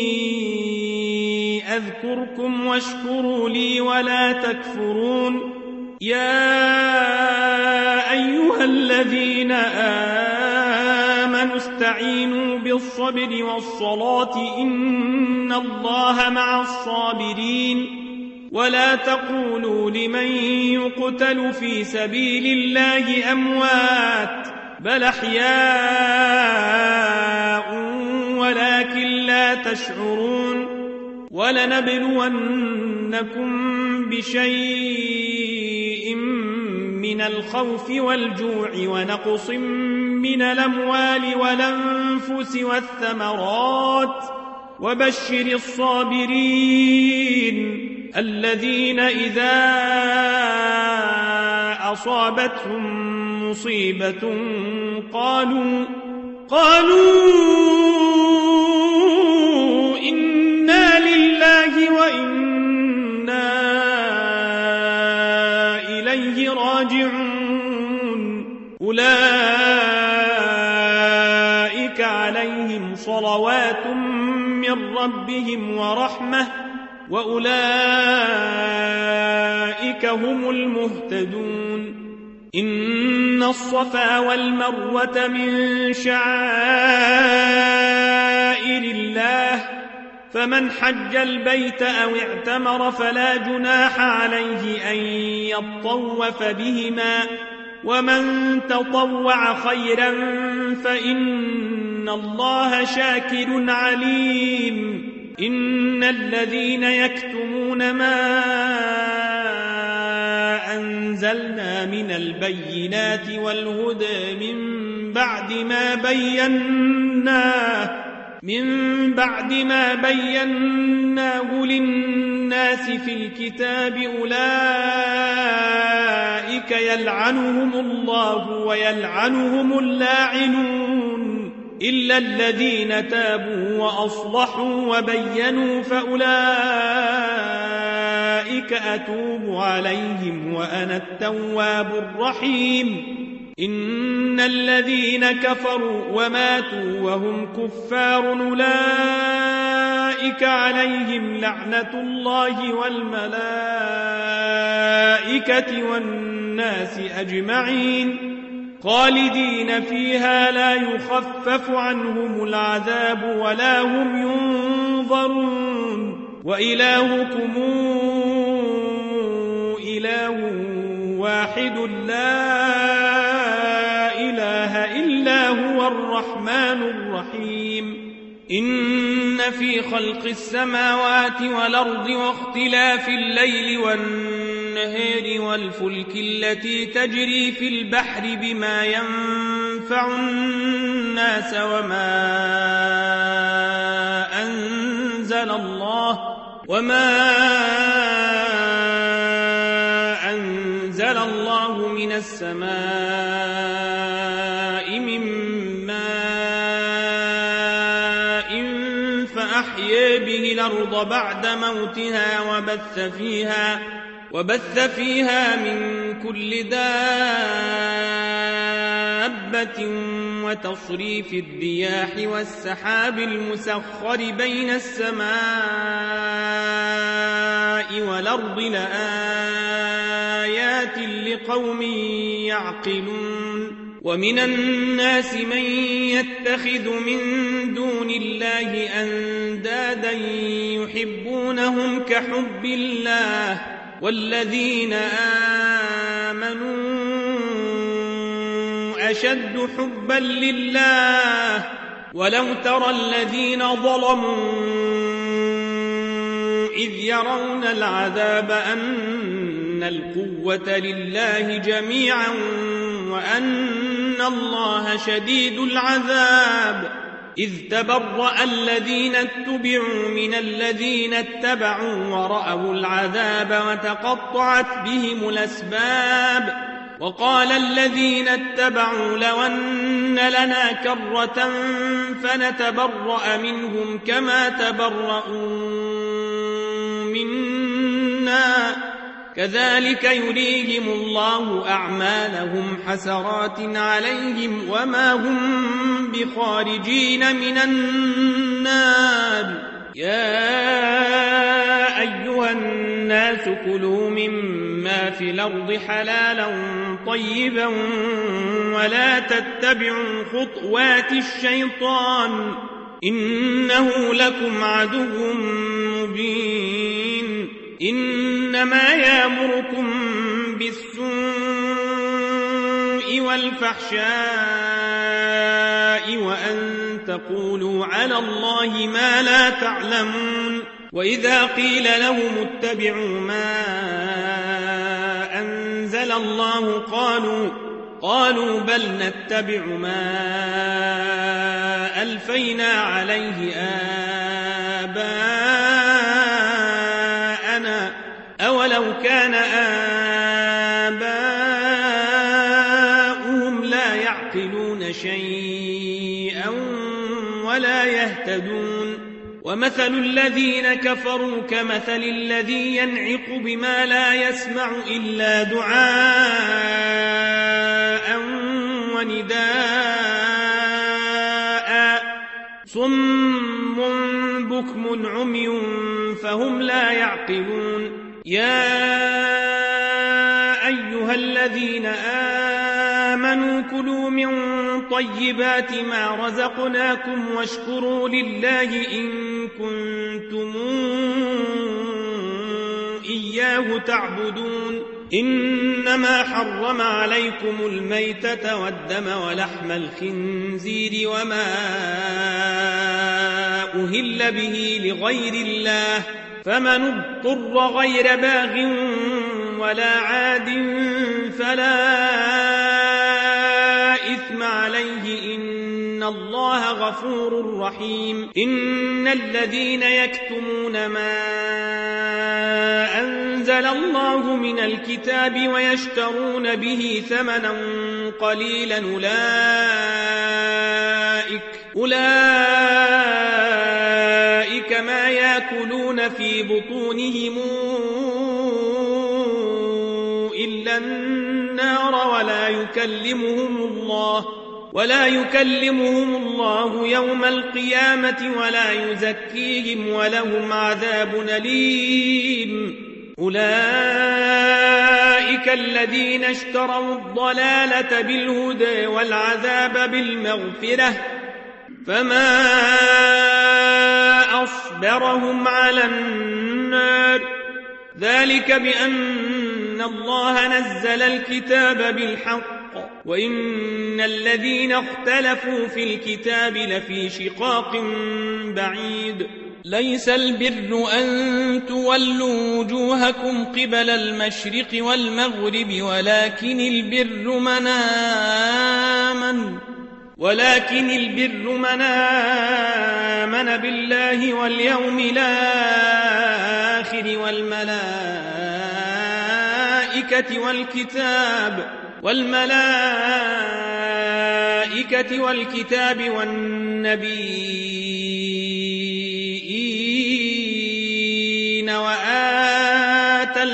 أذكركم واشكروا لي ولا تكفرون يا أيها الذين آمنوا استعينوا بالصبر والصلاة إن الله مع الصابرين ولا تقولوا لمن يقتل في سبيل الله أموات بل أحياء ولكن لا تشعرون ولنبلونكم بشيء من الخوف والجوع ونقص من الأموال والأنفس والثمرات وبشر الصابرين الذين إذا أصابتهم مصيبة قالوا إنا لله وإنا إليه راجعون أولئك عليهم صلوات من ربهم ورحمة وأولئك هم المهتدون إن الصفا والمروة من شعائر الله فمن حج البيت أو اعتمر فلا جناح عليه أن يطوف بهما ومن تطوع خيرا فإن الله شاكر عليم إن الذين يكتمون ما أنزلنا من البينات والهدى من بعد ما بيناه للناس في الكتاب أولئك يلعنهم الله ويلعنهم اللاعنون إلا الذين تابوا وأصلحوا وبينوا فأولئك أتوب عليهم وأنا التواب الرحيم إن الذين كفروا وماتوا وهم كفار أولئك عليهم لعنة الله والملائكة والناس أجمعين خالدين فيها لا يخفف عنهم العذاب ولا هم ينظرون وإلهكم إله واحد لا إله إلا هو الرحمن الرحيم إن في خلق السماوات والأرض واختلاف الليل والنهار والفلك التي تجري في البحر بما ينفع الناس وما أنزل الله من السماء من ماء فأحيا به الأرض بعد موتها وبث فيها من كل دابة وتصريف الرياح والسحاب المسخر بين السماء والأرض لآيات لقوم يعقلون ومن الناس من يتخذ من دون الله أندادا يحبونهم كحب الله والذين آمنوا أشد حبا لله ولو ترى الذين ظلموا إذ يرون العذاب أن القوة لله جميعا وأن الله شديد العذاب إذ تبرأ الذين اتبعوا من الذين اتبعوا ورأوا العذاب وتقطعت بهم الأسباب وقال الذين اتبعوا لو أن لنا كرة فنتبرأ منهم كما تبرأوا منا حسنا كذلك يريهم الله أعمالهم حسرات عليهم وما هم بخارجين من النار يا أيها الناس كلوا مما في الأرض حلالا طيبا ولا تتبعوا خطوات الشيطان إنه لكم عدو مبين إنما يأمركم بالسوء والفحشاء وأن تقولوا على الله ما لا تعلمون وإذا قيل لهم اتبعوا ما أنزل الله قالوا بل نتبع ما ألفينا عليه آباءنا أولو كان آباؤهم لا يعقلون شيئا ولا يهتدون ومثل الذين كفروا كمثل الذي ينعق بما لا يسمع إلا دعاء ونداء صم بكم عمي فهم لا يعقلون يا أيها الذين آمنوا كلوا من طيبات ما رزقناكم واشكروا لله إن كنتم إياه تعبدون إنما حرم عليكم الميتة والدم ولحم الخنزير وما أهل به لغير الله فمن اضطر غير باغ ولا عاد فلا إثم عليه إن الله غفور رحيم إن الذين يكتمون ما أنزل الله من الكتاب ويشترون به ثمنا قليلا أولئك ما يأكلون في بطونهم إلا النار ولا يكلمهم الله يوم القيامة ولا يزكيهم ولهم عذاب أليم أولئك الذين اشتروا الضلالة بالهدى والعذاب بالمغفرة فما أصبرهم على النار ذلك بأن الله نزل الكتاب بالحق وإن الذين اختلفوا في الكتاب لفي شقاق بعيد ليس البر أن تولوا وجوهكم قبل المشرق والمغرب ولكن البر من آمن بالله واليوم الآخر والملائكة والكتاب والنبيين وآتى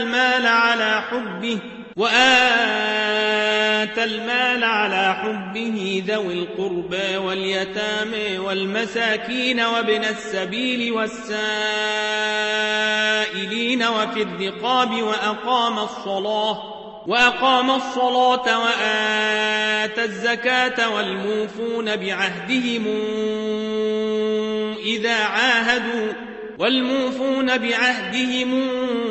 المال على حبه ذوي القربى واليتامى والمساكين وابن السبيل والسائلين وفي الرقاب وأقام الصلاة وآتى الزكاة والموفون بعهدهم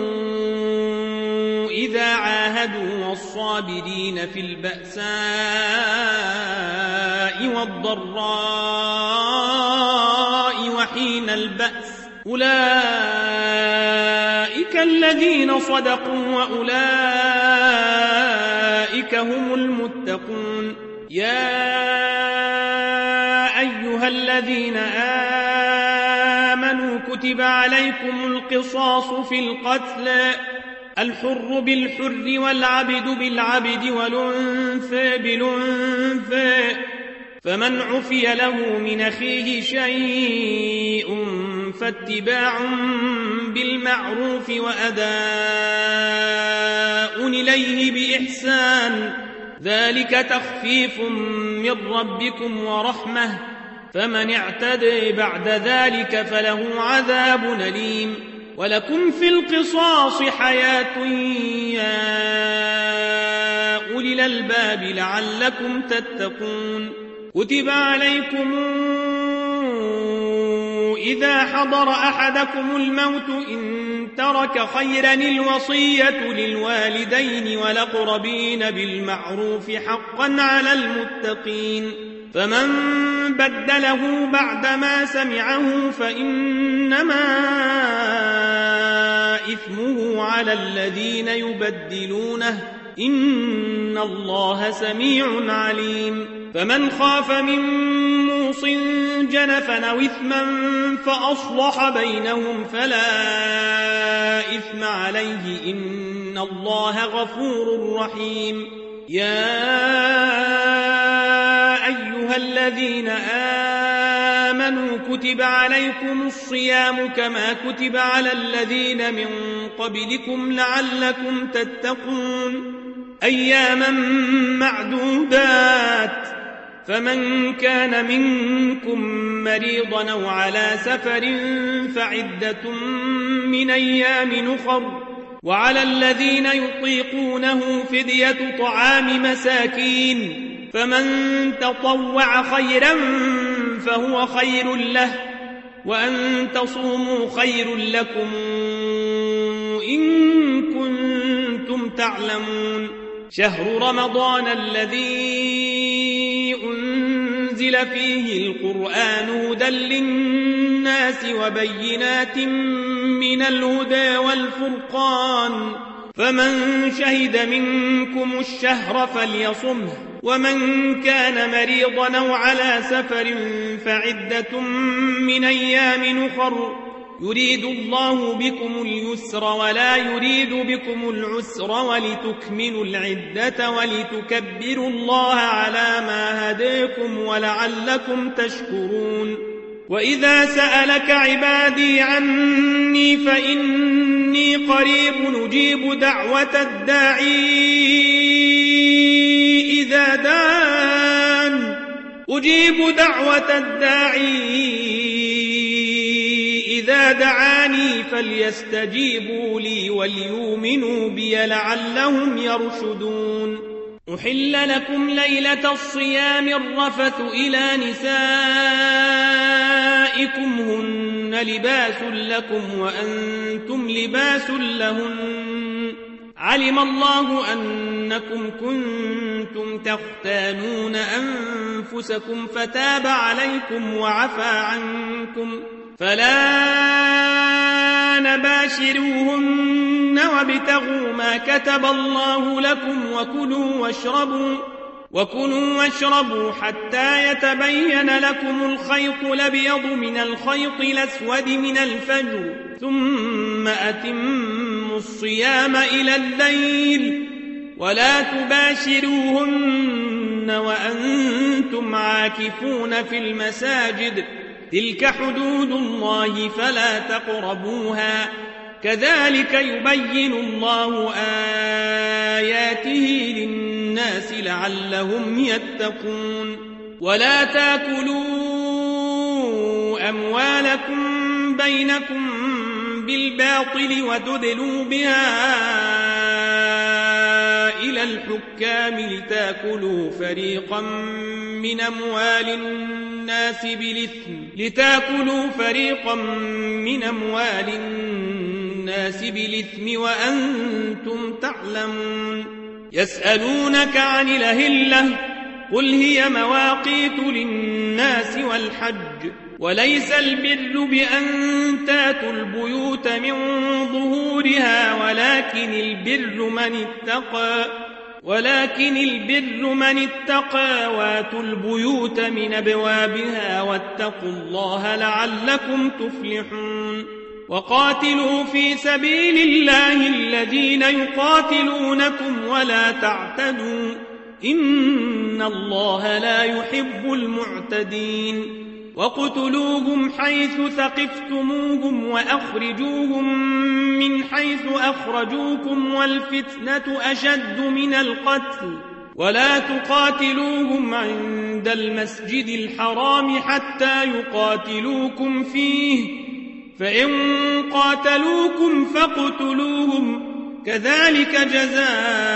إذا عاهدوا والصابرين في البأساء والضراء وحين البأس أولئك الذين صدقوا وأولئك هم المتقون يا أيها الذين آمنوا كتب عليكم القصاص في القتل الحر بالحر والعبد بالعبد والأنثى بالأنثى فمن عفي له من أخيه شيء فاتباع بالمعروف وأداء إليه بإحسان ذلك تخفيف من ربكم ورحمة فمن اعتدى بعد ذلك فله عذاب أليم ولكم في القصاص حياة يا أولي الألباب لعلكم تتقون كتب عليكم إذا حضر أحدكم الموت إن ترك خيرا الوصية للوالدين والأقربين بالمعروف حقا على المتقين فمن بدله بعدما سمعه فإنما إثمه على الذين يبدلونه إن الله سميع عليم فمن خاف من موص جنفا أو إثما فأصلح بينهم فلا إثم عليه إن الله غفور رحيم يا أيها الذين آمنوا كتب عليكم الصيام كما كتب على الذين من قبلكم لعلكم تتقون أياما معدودات فمن كان منكم مريضا أو على سفر فعدة من أيام أخر وعلى الذين يطيقونه فدية طعام مساكين فمن تطوع خيرا فهو خير له وأن تصوموا خير لكم إن كنتم تعلمون شهر رمضان الذي أنزل فيه القرآن هدى للناس وبينات من الهدى والفرقان فمن شهد منكم الشهر فليصمه ومن كان مريضا أو على سفر فعدة من أيام أخر يريد الله بكم اليسر ولا يريد بكم العسر ولتكملوا العدة ولتكبروا الله على ما هداكم ولعلكم تشكرون وإذا سألك عبادي عني فإني قريب نجيب دعوة الداعي إذا دعان أجيب دعوة الداعي إذا دعاني فليستجيبوا لي وليؤمنوا بي لعلهم يرشدون أحل لكم ليلة الصيام الرفث إلى نسائكم هن لباس لكم وأنتم لباس لهن علم الله أنكم كنتم تختانون أنفسكم فتاب عليكم وعفى عنكم فلا نباشروهن وابتغوا ما كتب الله لكم وكلوا واشربوا حتى يتبين لكم الخيط الأبيض من الخيط الأسود من الفجر ثم أتموا الصيام إلى الليل ولا تباشروهن وأنتم عاكفون في المساجد تلك حدود الله فلا تقربوها كذلك يبين الله آياته للناس لعلهم يتقون ولا تاكلوا أموالكم بينكم بالباطل وتدلوا بها إلى الحكام لتاكلوا فريقا من أموال الناس بالإثم وأنتم تعلمون يسألونك عن الأهلة قل هي مواقيت للناس والحج وليس البر بأن تاتوا البيوت من ظهورها ولكن البر من اتقى واتوا البيوت من أبوابها واتقوا الله لعلكم تفلحون وقاتلوا في سبيل الله الذين يقاتلونكم ولا تعتدوا إن الله لا يحب المعتدين وقتلوهم حيث ثقفتموهم وأخرجوهم من حيث أخرجوكم والفتنة أشد من القتل ولا تقاتلوهم عند المسجد الحرام حتى يقاتلوكم فيه فإن قاتلوكم فاقتلوهم كذلك جزاء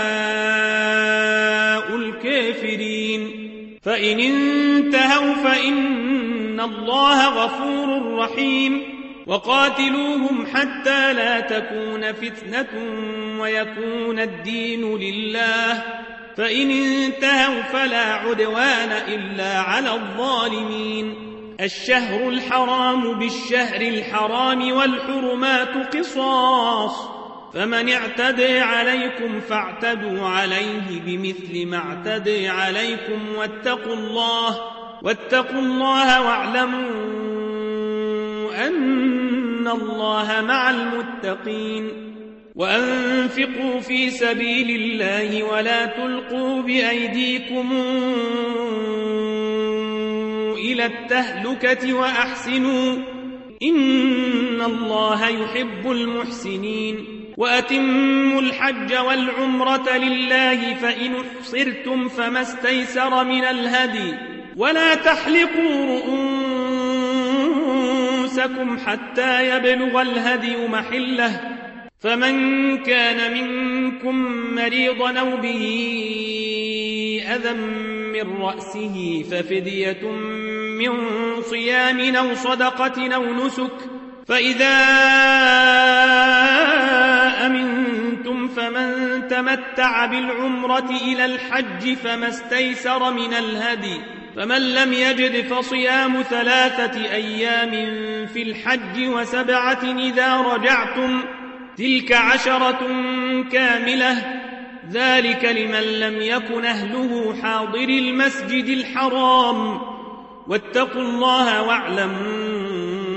الكافرين فإن انتهوا فإن الله غفور رحيم وقاتلوهم حتى لا تكون فتنة ويكون الدين لله فإن انتهوا فلا عدوان إلا على الظالمين الشهر الحرام بالشهر الحرام والحرمات قصاص فمن اعتدى عليكم فاعتدوا عليه بمثل ما اعتدى عليكم واتقوا الله واعلموا أن الله مع المتقين وأنفقوا في سبيل الله ولا تلقوا بأيديكم إلى التهلكة وأحسنوا إن الله يحب المحسنين وأتموا الحج والعمرة لله فإن احصرتم فما استيسر من الهدي ولا تحلقوا رؤوسكم حتى يبلغ الهدي محله فمن كان منكم مريضا أو به أذى من رأسه ففدية من صيام أو صدقة أو نسك فإذا أمنتم فمن تمتع بالعمرة إلى الحج فما استيسر من الهدي فمن لم يجد فصيام 3 أيام في الحج و7 إذا رجعتم تلك 10 كاملة ذلك لمن لم يكن أهله حاضر المسجد الحرام واتقوا الله واعلموا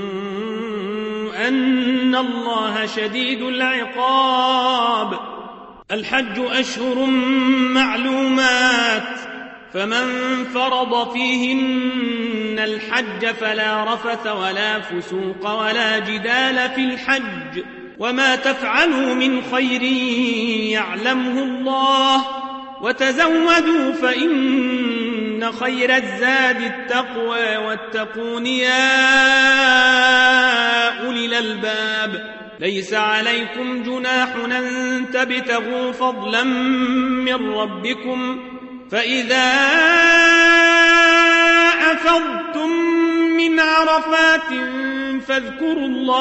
أن الله شديد العقاب الحج أشهر معلومات فمن فرض فيهن الحج فلا رفث ولا فسوق ولا جدال في الحج وما تفعلوا من خير يعلمه الله وتزودوا فإن خير الزاد التقوى واتقون يا أولي الألباب ليس عليكم جناح أن تبتغوا فضلا من ربكم فإذا أفضتم من عرفات فاذكروا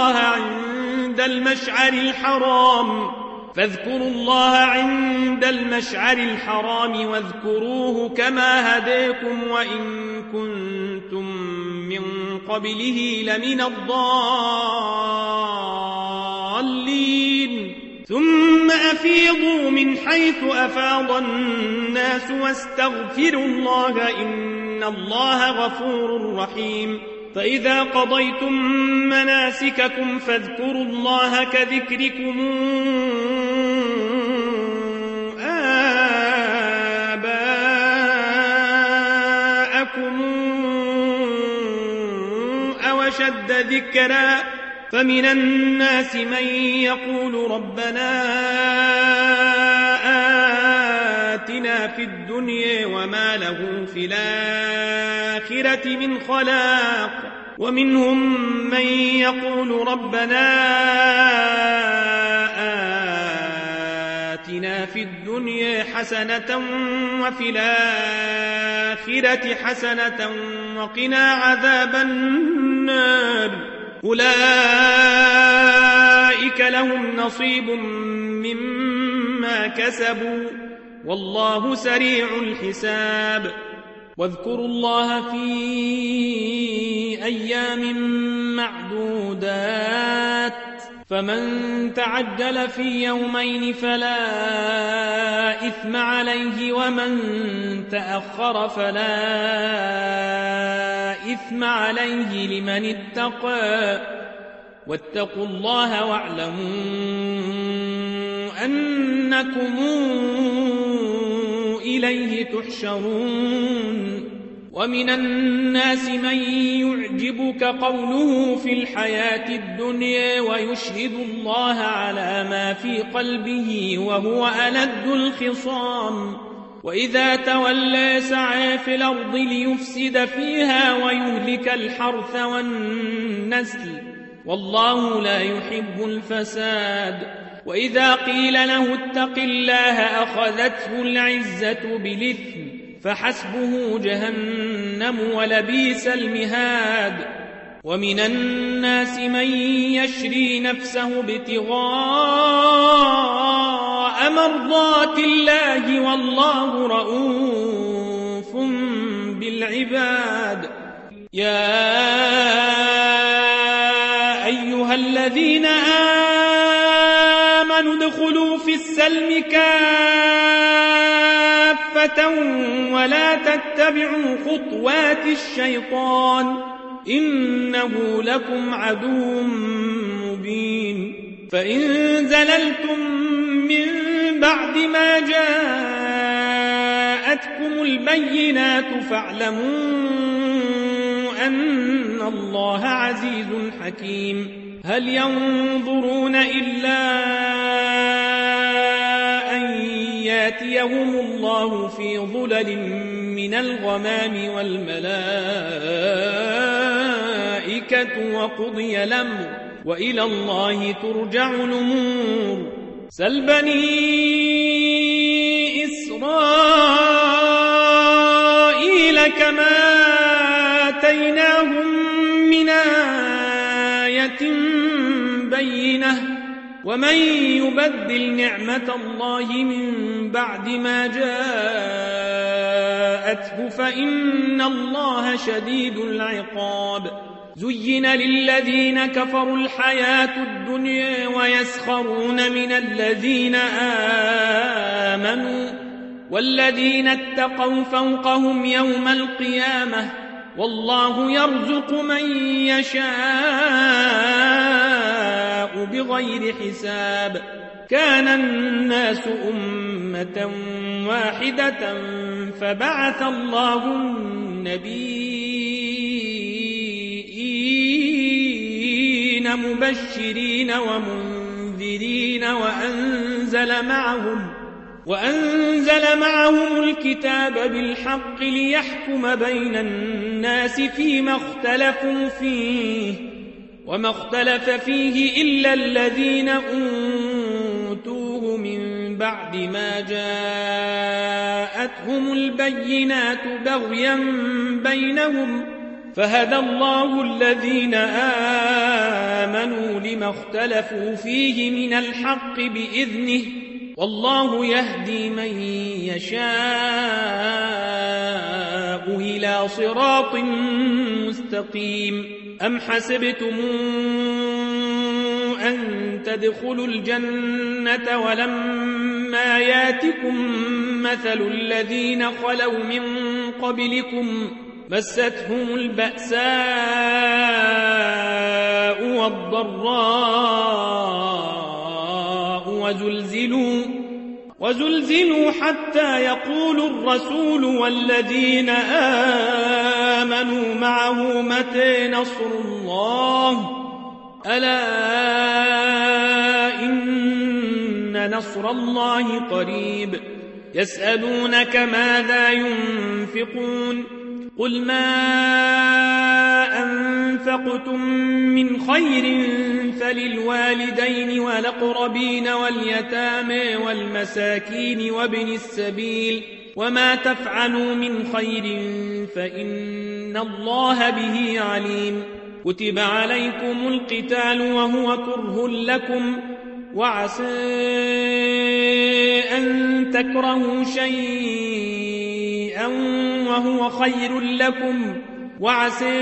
الله عند المشعر الحرام واذكروه كما هداكم وإن كنتم من قبله لمن الضالين ثم أفيضوا من حيث أفاض الناس واستغفروا الله إن الله غفور رحيم فإذا قضيتم مناسككم فاذكروا الله كذكركم آباءكم أو أشد ذكرا فمن الناس من يقول ربنا آتنا في الدنيا وما له في الآخرة من خلاق ومنهم من يقول ربنا آتنا في الدنيا حسنة وفي الآخرة حسنة وقنا عذاب النار أولئك لهم نصيب مما كسبوا والله سريع الحساب واذكروا الله في أيام معدودات فمن تعجل في يومين فلا إثم عليه ومن تأخر فلا إثم عليه لمن اتقى واتقوا الله واعلموا أنكم إليه تحشرون ومن الناس من يعجبك قوله في الحياة الدنيا ويشهد الله على ما في قلبه وهو ألد الخصام وإذا تولى سعى في الأرض ليفسد فيها ويهلك الحرث والنسل والله لا يحب الفساد وإذا قيل له اتق الله أخذته العزة بالإثم فحسبه جهنم ولبئس المهاد ومن الناس من يشري نفسه ابتغاء مرضات الله والله رؤوف بالعباد يا أيها الذين آمنوا ادخلوا في السلم كافة ولا تتبعوا خطوات الشيطان إنه لكم عدو مبين فإن زللتم من بعد ما جاءتكم البينات فاعلموا أن الله عزيز حكيم هل ينظرون إلا أن ياتيهم الله في ظلل من الغمام والملائكة وقضي الأمر وإلى الله ترجع الأمور سل بني إسرائيل كما آتيناهم من آية بينة ومن يبدل نعمة الله من بعد ما جاءته فإن الله شديد العقاب زين للذين كفروا الحياة الدنيا ويسخرون من الذين آمنوا والذين اتقوا فوقهم يوم القيامة والله يرزق من يشاء بغير حساب كان الناس أمة واحدة فبعث الله النبيين مبشرين ومنذرين وأنزل معهم الكتاب بالحق ليحكم بين الناس فيما اختلفوا فيه وما اختلف فيه إلا الذين أوتوه من بعد ما جاءتهم البينات بغيا بينهم فهدى الله الذين آمنوا لما اختلفوا فيه من الحق بإذنه والله يهدي من يشاء إلى صراط مستقيم أم حسبتم أن تدخلوا الجنة ولما ياتكم مثل الذين خلوا من قبلكم مستهم البأساء والضراء وزلزلوا حتى يقول الرسول والذين آمنوا معه متى نصر الله ألا إن نصر الله قريب يسألونك ماذا ينفقون قل ما أنفقتم من خير فللوالدين والأقربين واليتامى والمساكين وابن السبيل وما تفعلوا من خير فإن الله به عليم كتب عليكم القتال وهو كره لكم وعسى أن تكرهوا شيئا وهو خير لكم وعسى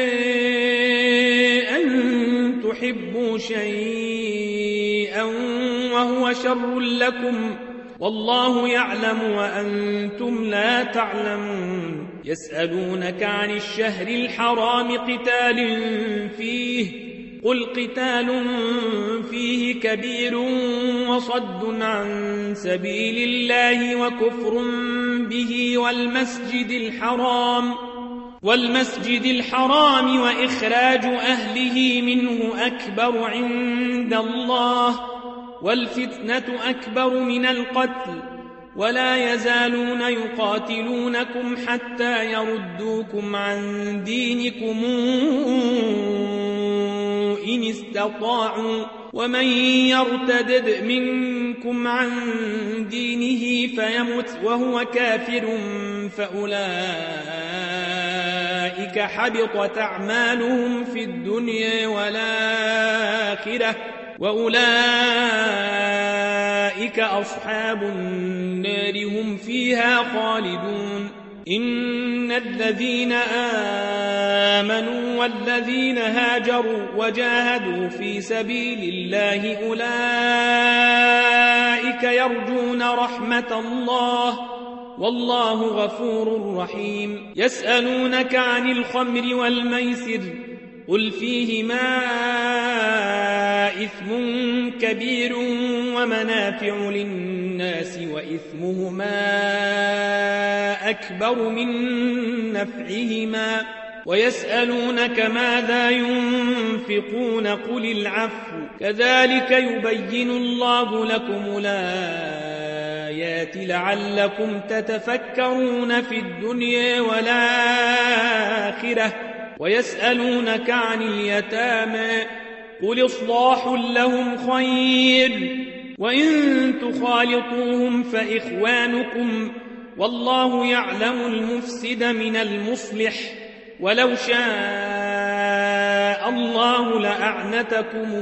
أن تحبوا شيئا وهو شر لكم والله يعلم وأنتم لا تعلمون يسألونك عن الشهر الحرام قتال فيه قل قتال فيه كبير وصد عن سبيل الله وكفر به والمسجد الحرام وإخراج أهله منه أكبر عند الله والفتنة أكبر من القتل ولا يزالون يقاتلونكم حتى يردوكم عن دينكم إن استطاعوا ومن يرتدد منكم عن دينه فيمت وهو كافر فأولئك حبطت أعمالهم في الدنيا والآخرة وأولئك أصحاب النار هم فيها خالدون إن الذين آمنوا والذين هاجروا وجاهدوا في سبيل الله أولئك يرجون رحمة الله والله غفور رحيم يسألونك عن الخمر والميسر قل فيهما إثم كبير ومنافع للناس وإثمهما أكبر من نفعهما ويسألونك ماذا ينفقون قل العفو كذلك يبين الله لكم الآيات لعلكم تتفكرون في الدنيا والآخرة ويسألونك عن اليتامى قل إصلاح لهم خير وإن تخالطوهم فإخوانكم والله يعلم المفسد من المصلح ولو شاء الله لأعنتكم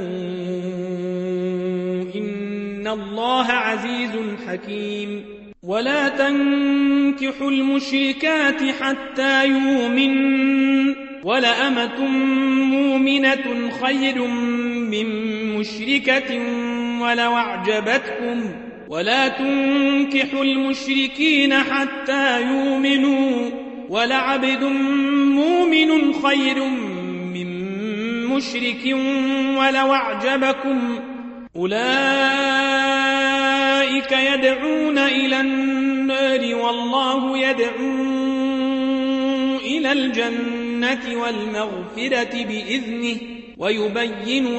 إن الله عزيز حكيم ولا تنكحوا المشركات حتى يؤمنوا ولأمة مؤمنة خير من مشركة ولو أعجبتكم ولا تنكحوا المشركين حتى يؤمنوا ولعبد مؤمن خير من مشرك ولو أعجبكم أولئك يدعون إلى النار والله يدعو إلى الجنة والمغفرة بإذنه ويبين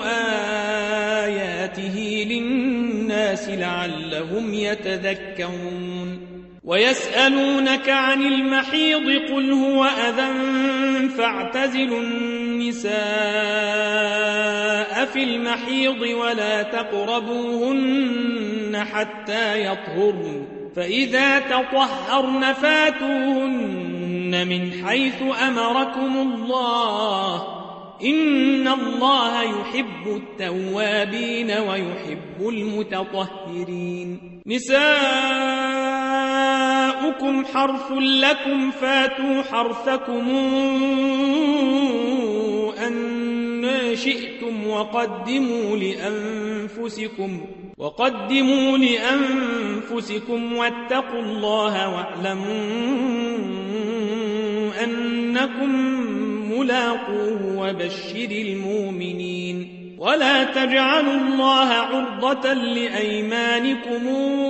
آياته للناس لعلهم يتذكرون ويسألونك عن المحيض قل هو أذى فاعتزلوا النساء في المحيض ولا تقربوهن حتى يطهرن فإذا تطهرن فاتوهن من حيث أمركم الله إن الله يحب التوابين ويحب المتطهرين نساؤكم حرث لكم فاتوا حرثكم أن شئتم وقدموا لأنفسكم واتقوا الله واعلموا أنكم ملاقوه وبشر المؤمنين ولا تجعلوا الله عرضة لأيمانكم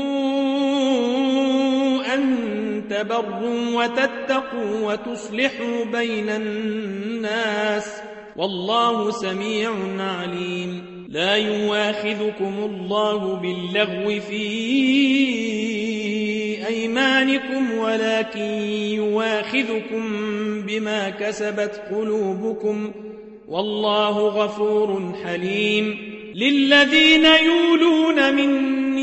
أن تبروا وتتقوا وتصلحوا بين الناس والله سميع عليم لا يواخذكم الله باللغو في أيمانكم ولكن يواخذكم بما كسبت قلوبكم والله غفور حليم للذين يولون من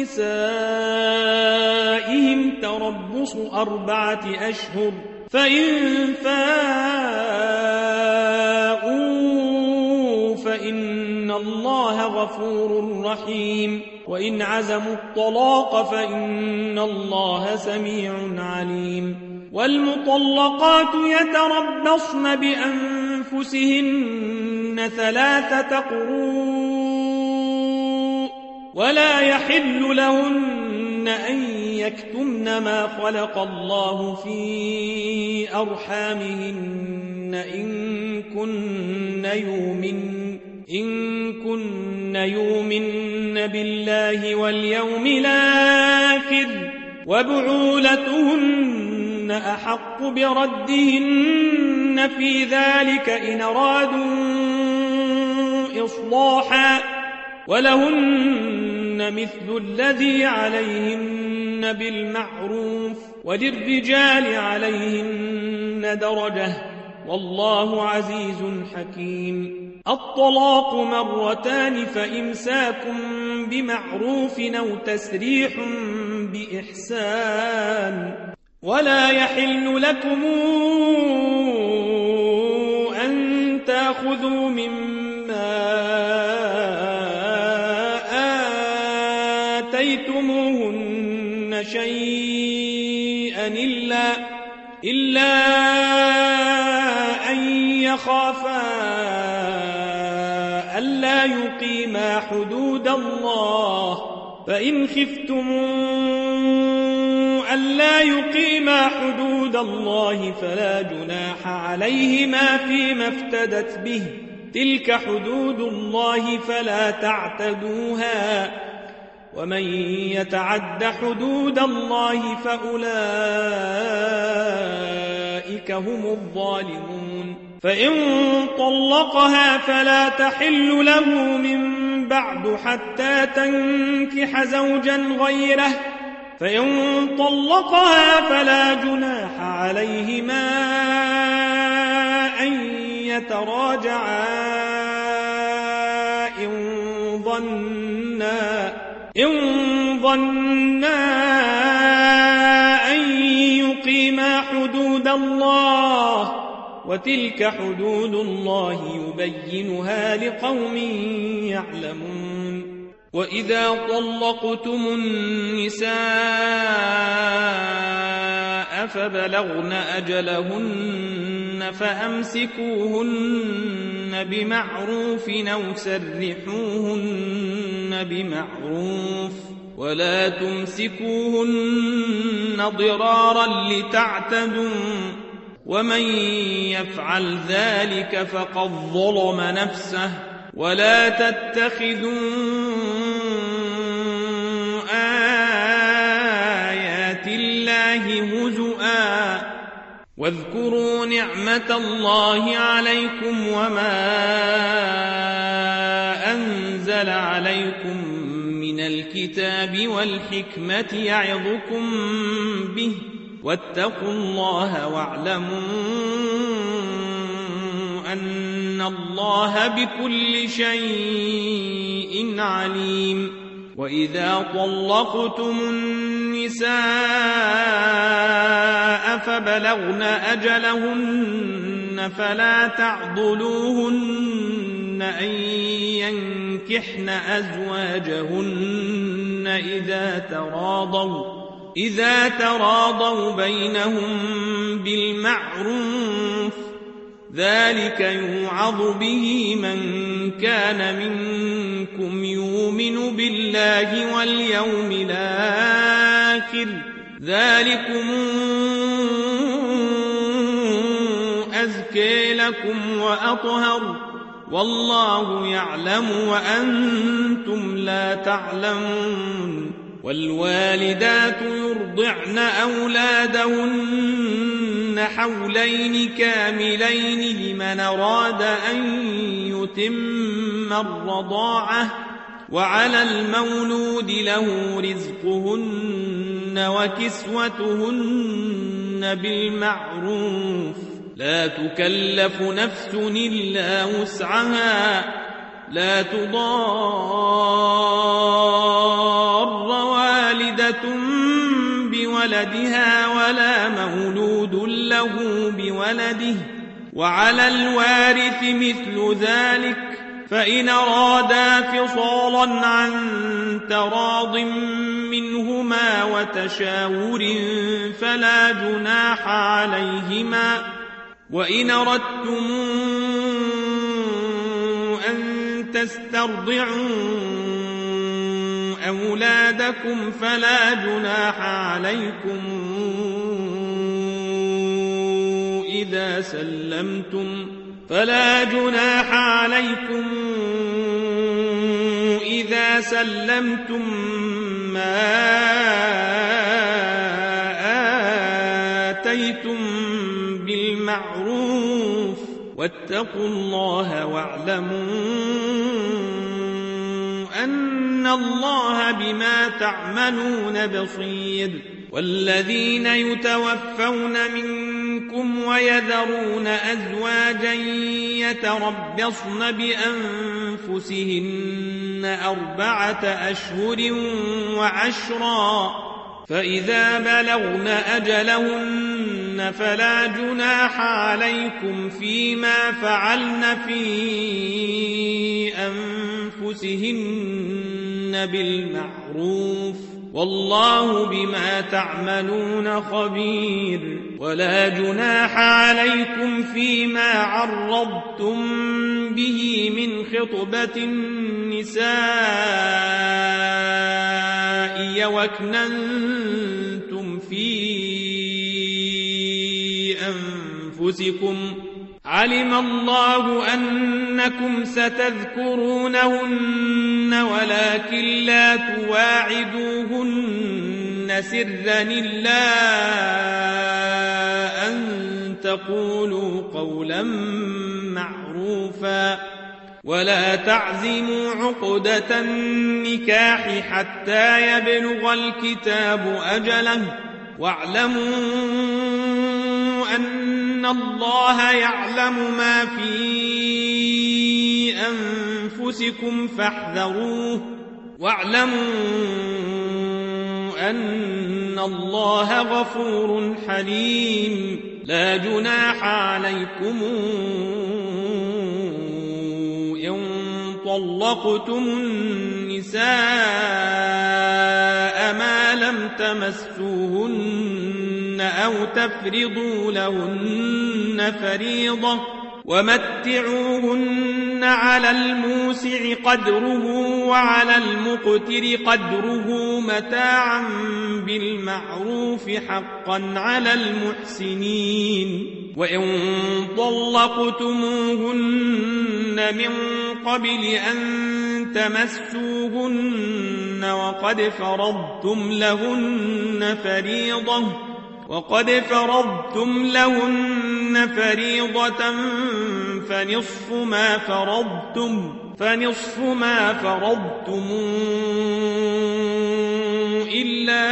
نسائهم تربص 4 أشهر فإن فاءوا فإن الله غفور رحيم وإن عزموا الطلاق فإن الله سميع عليم والمطلقات يتربصن بأنفسهن 3 قروء ولا يحل لهن أن يكتمن ما خلق الله في أرحامهن إن كن يؤمن بالله واليوم الآخر وبعولتهن أحق بردهن في ذلك إن أرادوا إصلاحا ولهن مثل الذي عليهن بالمعروف وللرجال عليهن درجة والله عزيز حكيم. الطلاق مرتان فإمساك بمعروف أو تسريح بإحسان ولا يحل لكم أن تأخذوا مما آتيتموهن شيئا إلا أن يخافا ألا يقيما حدود الله فإن خفتم ألا يقيما حدود الله فلا جناح عليهما فيما افتدت به تلك حدود الله فلا تعتدوها ومن يتعد حدود الله فأولئك هم الظالمون. فإن طلقها فلا تحل له من بعد حتى تنكح زوجا غيره فإن طلقها فلا جناح عليهما أن يتراجعا إن ظنا أن يقيما حدود الله وتلك حدود الله يبينها لقوم يعلمون. وإذا طلقتم النساء فبلغن أجلهن فأمسكوهن بمعروف أو سرحوهن بمعروف ولا تمسكوهن ضرارا لتعتدوا ومن يفعل ذلك فقد ظلم نفسه ولا تتخذوا آيات الله هزؤا واذكروا نعمة الله عليكم وما أنزل عليكم من الكتاب والحكمة يعظكم به واتقوا الله واعلموا أن الله بكل شيء عليم. وإذا طلقتم النساء فبلغن أجلهن فلا تعضلوهن أن ينكحن أزواجهن إذا تراضوا بينهم بالمعروف ذلك يوعظ به من كان منكم يؤمن بالله واليوم الآخر ذلكم أزكى لكم وأطهر والله يعلم وأنتم لا تعلمون. والوالدات يرضعن أولادهن حولين كاملين لمن أراد أن يتم الرضاعة وعلى المولود له رزقهن وكسوتهن بالمعروف لا تكلف نفس إلا وسعها لا تضار والدة بولدها ولا مولود له بولده وعلى الوارث مثل ذلك فإن أرادا فصالا عن تراض منهما وتشاور فلا جناح عليهما. وإن أردتم أن تسترضعوا أولادكم فلا جناح عليكم إذا سلمتم ما واتقوا الله واعلموا أن الله بما تعملون بصير. والذين يتوفون منكم ويذرون أزواجا يتربصن بأنفسهن 4 أشهر وعشرا، فإذا بلغن أجلهن فلا جناح عليكم فيما فعلن في أنفسهن بالمعروف، والله بما تعملون خبير. ولا جناح عليكم فيما عرضتم به من خطبة النساء وأكننتم في أنفسكم، علم الله أنكم ستذكرونهن ولكن لا تواعدوهن سرا إلا أن تقولوا قولا معروفا، ولا تعزموا عقدة النكاح حتى يبلغ الكتاب أجله، واعلموا أن الله يعلم ما في أنفسكم فاحذروه، واعلموا أن الله غفور حليم. لا جناح عليكم إن طلقتم النساء ما لم تمسوهن أو تفرضوا لهن فريضة، ومتعوهن على الموسع قدره وعلى المقتر قدره متاعا بالمعروف حقا على المحسنين. وإن طلقتموهن من قبل أن تمسوهن وقد فرضتم لهن فريضة فنصف ما فرضتم إلا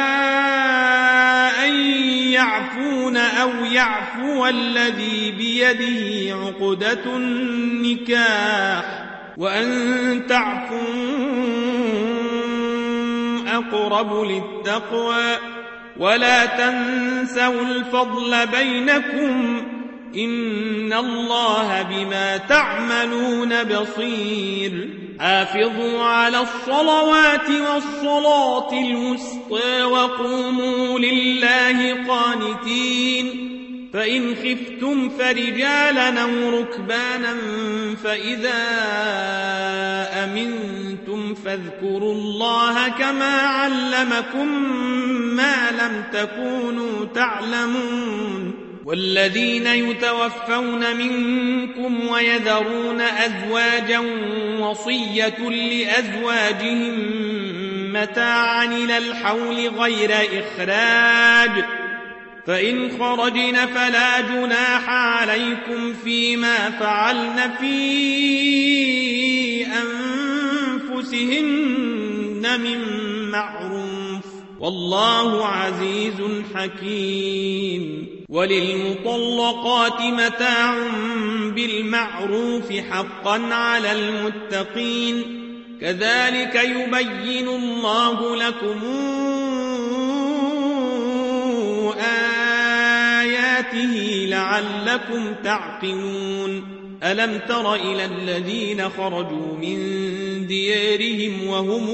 أن يعفون أو يعفو الذي بيده عقدة النكاح، وأن تعفوا أقرب للتقوى، ولا تنسوا الفضل بينكم إن الله بما تعملون بصير. حافظوا على الصلوات والصلاة الوسطى وقوموا لله قانتين. فإن خفتم فرجالا أو ركبانا فإذا أمنتم فاذكروا الله كما علمكم ما لم تكونوا تعلمون. والذين يتوفون منكم ويذرون أزواجا وصية لأزواجهم متاعا إلى الحول غير إخراج، فإن خرجن فلا جناح عليكم فيما فعلن في أنفسهن من معروف، والله عزيز حكيم. وللمطلقات متاع بالمعروف حقا على المتقين، كذلك يبين الله لكم آياته لعلكم تعقلون. ألم تر إلى الذين خرجوا من ديارهم وهم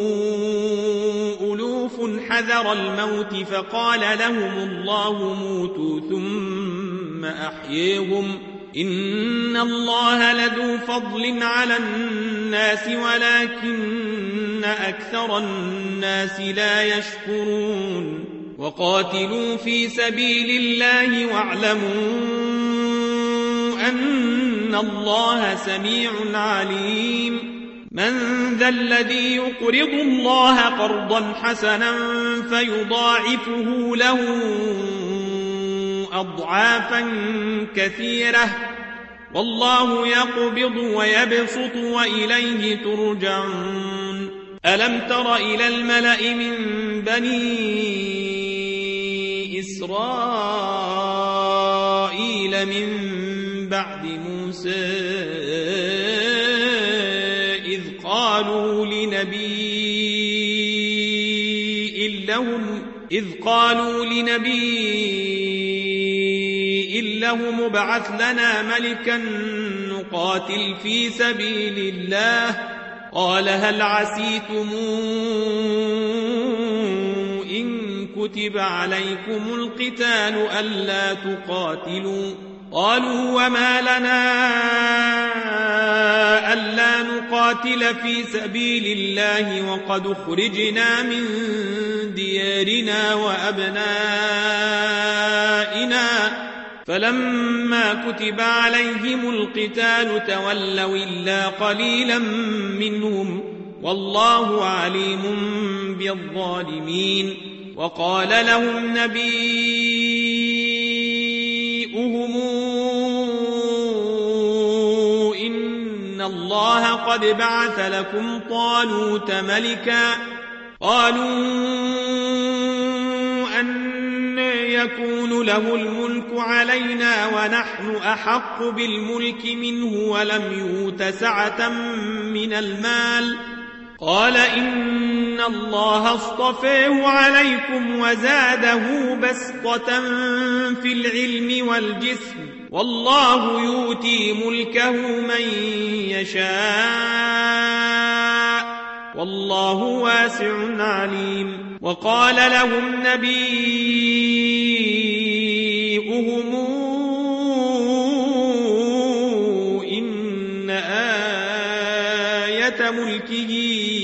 ألوف حذر الموت فقال لهم الله موتوا ثم أحييهم، إن الله لذو فضل على الناس ولكن أكثر الناس لا يشكرون. وقاتلوا في سبيل الله واعلموا أن الله سميع عليم. من ذا الذي يقرض الله قرضا حسنا فيضاعفه له أضعافا كثيرة والله يقبض ويبسط وإليه ترجعون ألم تر إلى الملأ من بني إسرائيل من بعد موسى إذ قالوا لنبي لهم ابعث لنا ملكا نقاتل في سبيل الله قال هل عسيتم إن كتب عليكم القتال ألا تقاتلوا قالوا وما لنا ألا نقاتل في سبيل الله وقد خرجنا من ديارنا وأبنائنا فلما كتب عليهم القتال تولوا إلا قليلا منهم والله عليم بالظالمين وقال لهم نبيهم إن الله قد بعث لكم طالوت ملكا قالوا أن يكون له الملك علينا ونحن أحق بالملك منه ولم يؤت سعة من المال قال إن الله اصطفاه عليكم وزاده بسطة في العلم والجسم والله يؤتي ملكه من يشاء والله واسع عليم وقال لهم نبيهم إن آية ملكه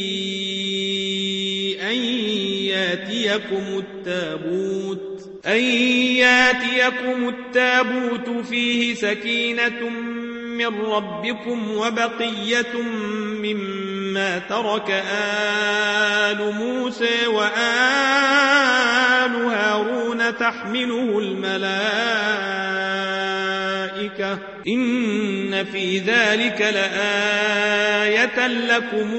أن ياتيكم التابوت فيه سكينة من ربكم وبقية مما ترك آل موسى وآل هارون تحمله الملائكة إن في ذلك لآية لكم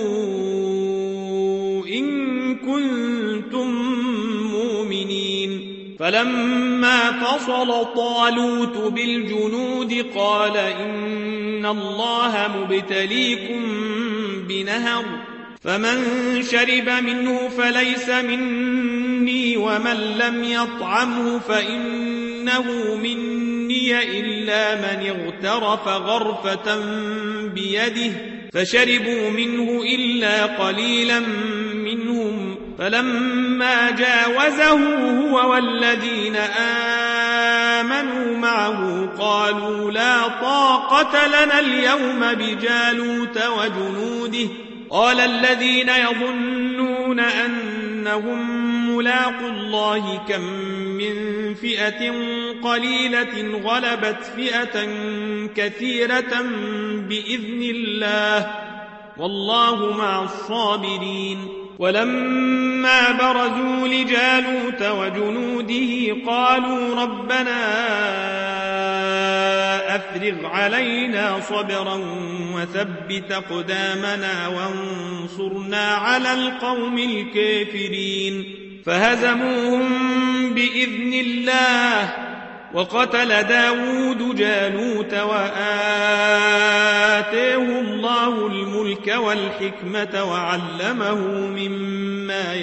إن كنتم مؤمنين فلما فصل طالوت بالجنود قال إن الله مبتليكم بنهر فمن شرب منه فليس مني ومن لم يطعمه فإنه مني إلا من اغترف غرفة بيده فشربوا منه إلا قليلا منهم فلما جاوزه هو والذين آمنوا معه قالوا لا طاقة لنا اليوم بجالوت وجنوده قال الذين يظنون أنهم ملاقوا الله كم من فئة قليلة غلبت فئة كثيرة بإذن الله والله مع الصابرين ولما برزوا لجالوت وجنوده قالوا ربنا أفرغ علينا صبرا وثبت أقدامنا وانصرنا على القوم الكافرين فهزموهم بإذن الله وقتل داود جالوت وآتاه الله الملك والحكمة وعلمه مما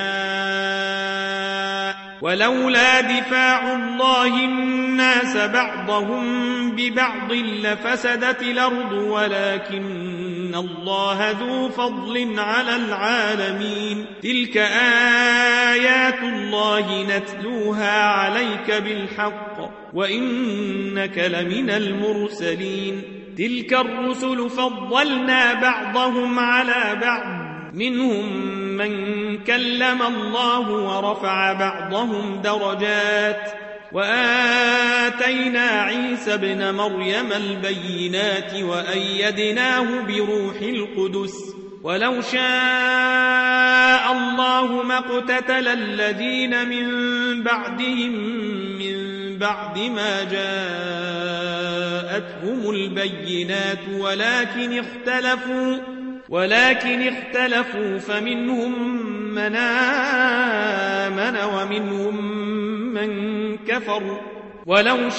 يشاء ولولا دفاع الله الناس بعضهم ببعض لفسدت الأرض ولكن الله ذو فضل على العالمين تلك آيات الله نتلوها عليك بالحق وإنك لمن المرسلين تلك الرسل فضلنا بعضهم على بعض منهم من كلم الله ورفع بعضهم درجات وآتينا عيسى ابن مريم البينات وأيدناه بروح القدس ولو شاء الله ما اقتتل الذين من بعدهم من بعد ما جاءتهم البينات ولكن اختلفوا فمنهم من آمن ومنهم من كفر ولو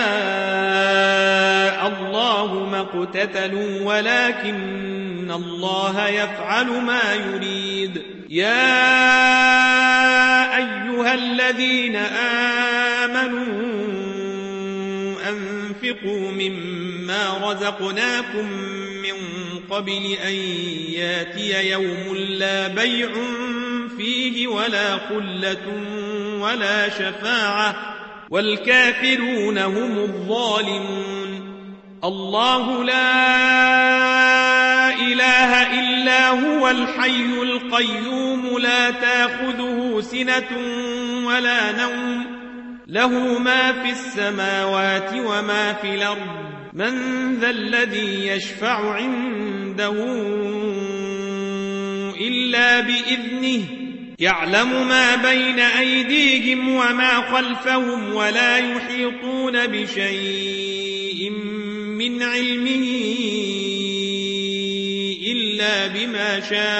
شاء الله ما اقتتلوا ولكن الله يفعل ما يريد. يا أيها الذين آمنوا أنفقوا مما رزقناكم من قبل أن ياتي يوم لا بيع فيه ولا خلة ولا شفاعة والكافرون هم الظالمون. الله لا إله إلا هو الحي القيوم لا تأخذه سنة ولا نوم له ما في السماوات وما في الأرض من ذا الذي يشفع عنده إلا بإذنه يعلم ما بين أيديهم وما خلفهم ولا يحيطون بشيء من علمه إلا بما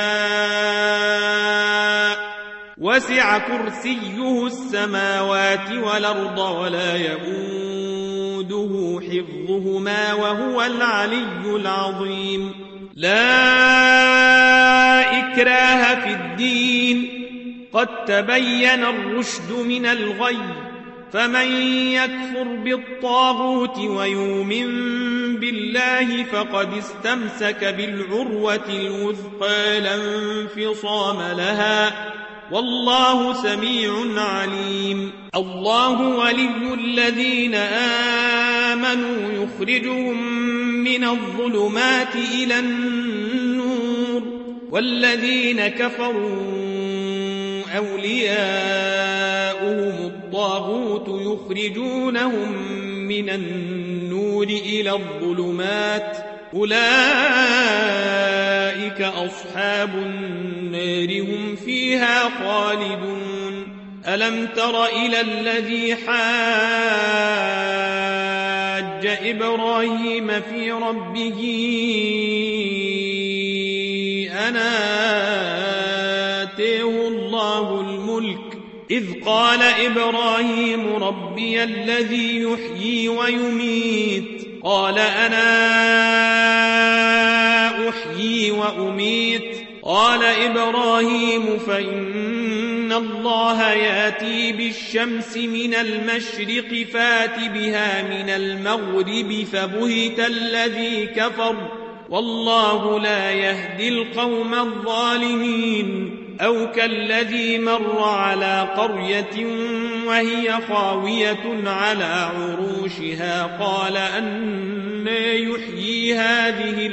شاء وسع كرسيه السماوات والأرض ولا يئوده حفظهما وهو العلي العظيم. لا إكراه في الدين قد تبين الرشد من الغي فمن يكفر بالطاغوت ويؤمن بالله فقد استمسك بالعروة الوثقى لا انفصام لها والله سميع عليم. الله ولي الذين آمنوا يخرجهم من الظلمات إلى النور والذين كفروا أولياؤهم الطاغوت يخرجونهم من النور إلى الظلمات أولئك أصحاب النار هم فيها خالدون. ألم تر إلى الذي حاج إبراهيم في ربه أن آتيه الله الملك إذ قال إبراهيم ربي الذي يحيي ويميت قال أنا أحيي وأميت قال إبراهيم فإن الله يأتي بالشمس من المشرق فات بها من المغرب فبهت الذي كفر والله لا يهدي القوم الظالمين. أو كالذي مر على قرية وهي خاوية على عروشها قال أنى يحيي هذه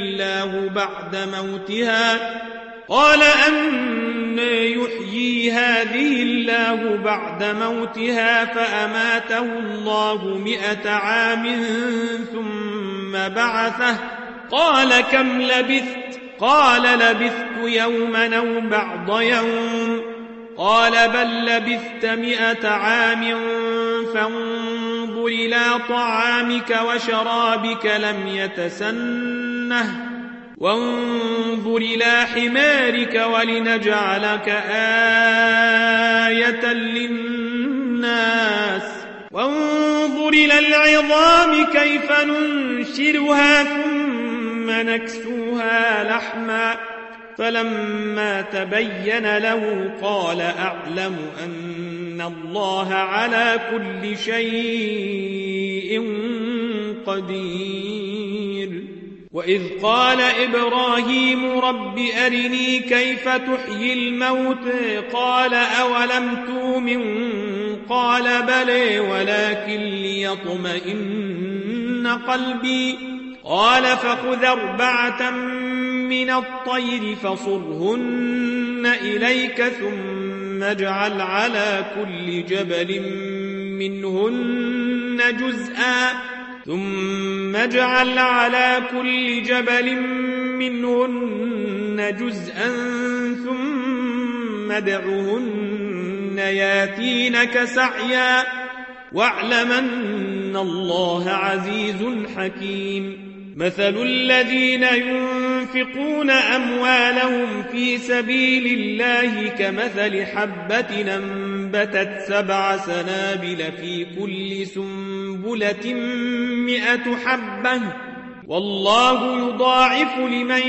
الله بعد موتها فأماته الله 100 عام ثم بعثه قال كم لبثت قال لبثت يوما أو بعض يوم قال بل لبثت 100 عام فانظر إلى طعامك وشرابك لم يتسنه وانظر إلى حمارك ولنجعلك آية للناس وانظر إلى العظام كيف ننشرها ثم نكسوها لحما فلما تبين له قال أعلم أن الله على كل شيء قدير. وإذ قال إبراهيم رب أرني كيف تحيي الموت قال أولم تؤمن قال بلى ولكن ليطمئن قلبي قال فخذ 4 من الطير فصرهن إليك ثم اجعل على كل جبل منهن جزءا ثم ادعهن ياتينك سعيا واعلم أن الله عزيز حكيم مثل الذين ينفقون أموالهم في سبيل الله كمثل حبة أنبتت 7 سنابل في كل سنبلة 100 حبة والله يضاعف لمن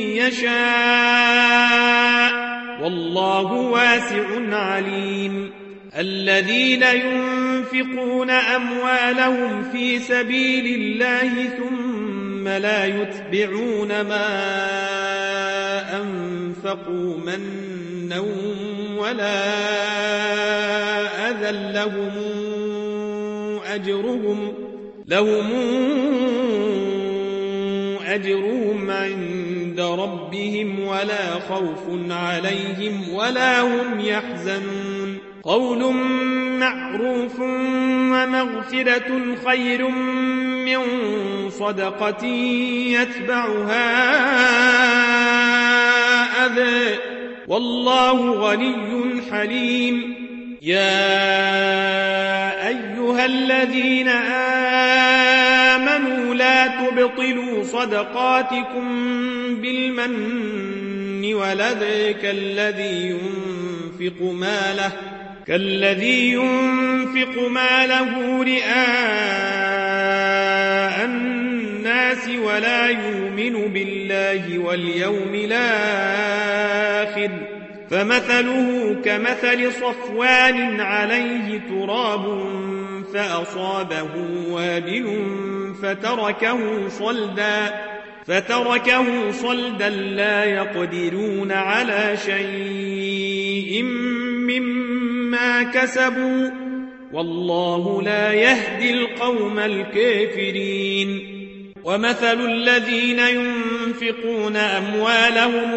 يشاء والله واسع عليم الذين ينفقون أموالهم في سبيل الله ثم لا يتبعون ما أنفقوا منا ولا أذى لهم أجرهم عند ربهم ولا خوف عليهم ولا هم يحزنون قول معروف ومغفرة خير من صدقة يتبعها أذى والله غني حليم يا أيها الذين آمنوا لا تبطلوا صدقاتكم بالمن والأذى كالذي ينفق ماله رئاء الناس ولا يؤمن بالله واليوم الآخر فمثله كمثل صفوان عليه تراب فأصابه وابل فتركه صلدا لا يقدرون على شيء مما كسبوا والله لا يهدي القوم الكافرين ومثل الذين ينفقون أموالهم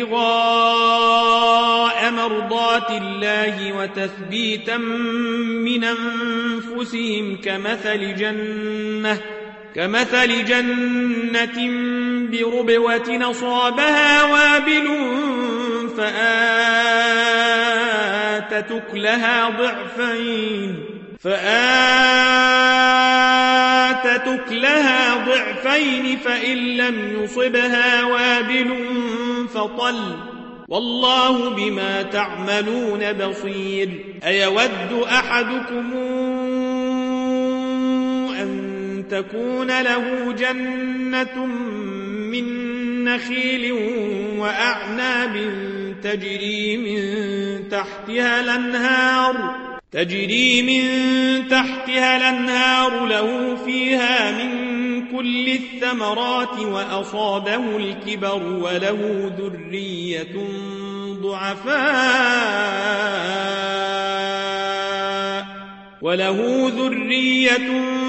ابتغاء مرضات الله وتثبيتا من أنفسهم كمثل جنة بربوة أصابها وابل فآتت أكلها ضعفين فإن لم يصبها وابل فطل والله بما تعملون بصير أيود أحدكم أن تكون له جنة من نخيل وأعناب تجري من تحتها الأنهار له فيها من كل الثمرات وأصابه الكبر وله ذرية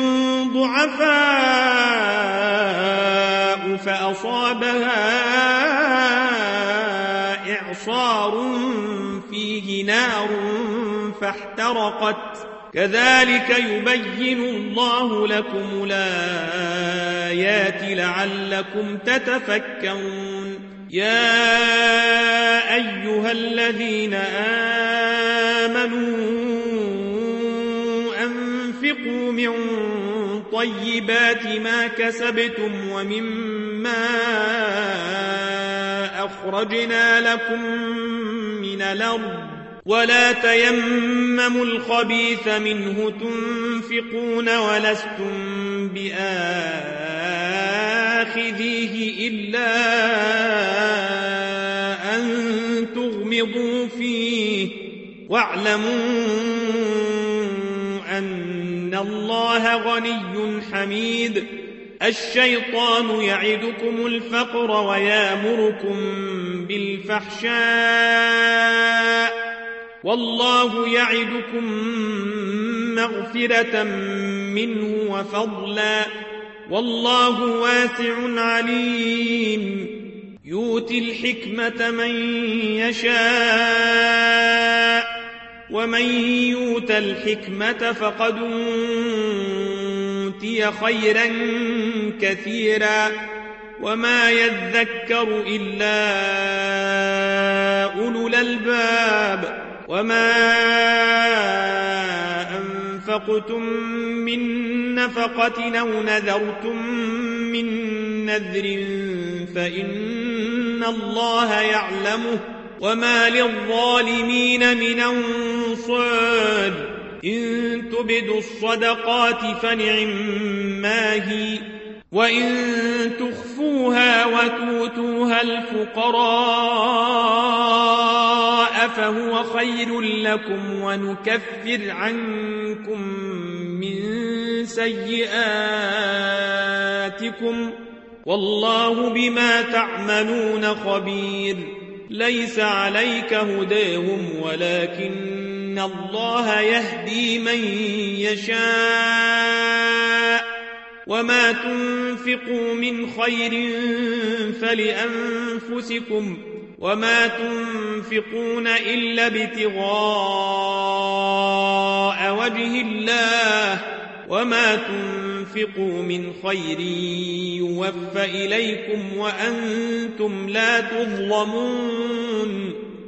ضعفاء فأصابها إعصار فيه نار فاحترقت كذلك يبين الله لكم الآيات لعلكم تتفكرون يا أيها الذين آمنوا أنفقوا من طيبات ما كسبتم ومما أخرجنا لكم من الأرض ولا تيمموا الخبيث منه تنفقون ولستم بآخذيه إلا أن تغمضوا فيه واعلموا أن الله غني حميد الشيطان يعدكم الفقر ويامركم بالفحشاء والله يعدكم مغفرة منه وفضلا والله واسع عليم يؤتي الحكمة من يشاء ومن يؤت الحكمة فقد أوتي خيرا كثيرا وما يذكر إلا أولو الألباب وما أنفقتم من نفقة أو نذرتم من نذر فإن الله يعلمه وما للظالمين من أنصار إن تبدوا الصدقات فنعما هي وإن تخفوها وتؤتوها الفقراء فهو خير لكم ونكفر عنكم من سيئاتكم والله بما تعملون خبير ليس عليك هداهم ولكن الله يهدي من يشاء وما تنفقوا من خير فلأنفسكم وما تنفقون إلا ابتغاء وجه الله وما تنفقوا من خير يوفى إليكم وأنتم لا تظلمون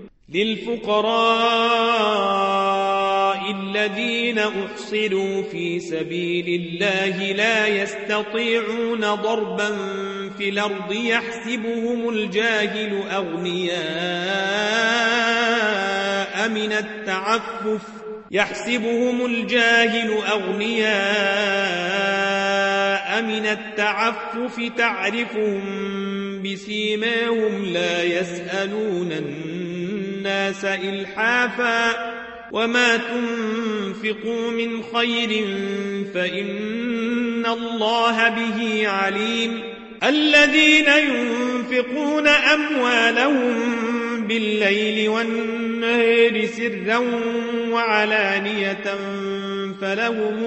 للفقراء الذين أحصروا في سبيل الله لا يستطيعون ضربا في الأرض يحسبهم الجاهل أغنياء من التعفف تعرفهم بسيماهم لا يسألون الناس إلحافا وما تنفقوا من خير فإن الله به عليم الذين ينفقون أموالهم بالليل والنهار سرا وعلانية فلهم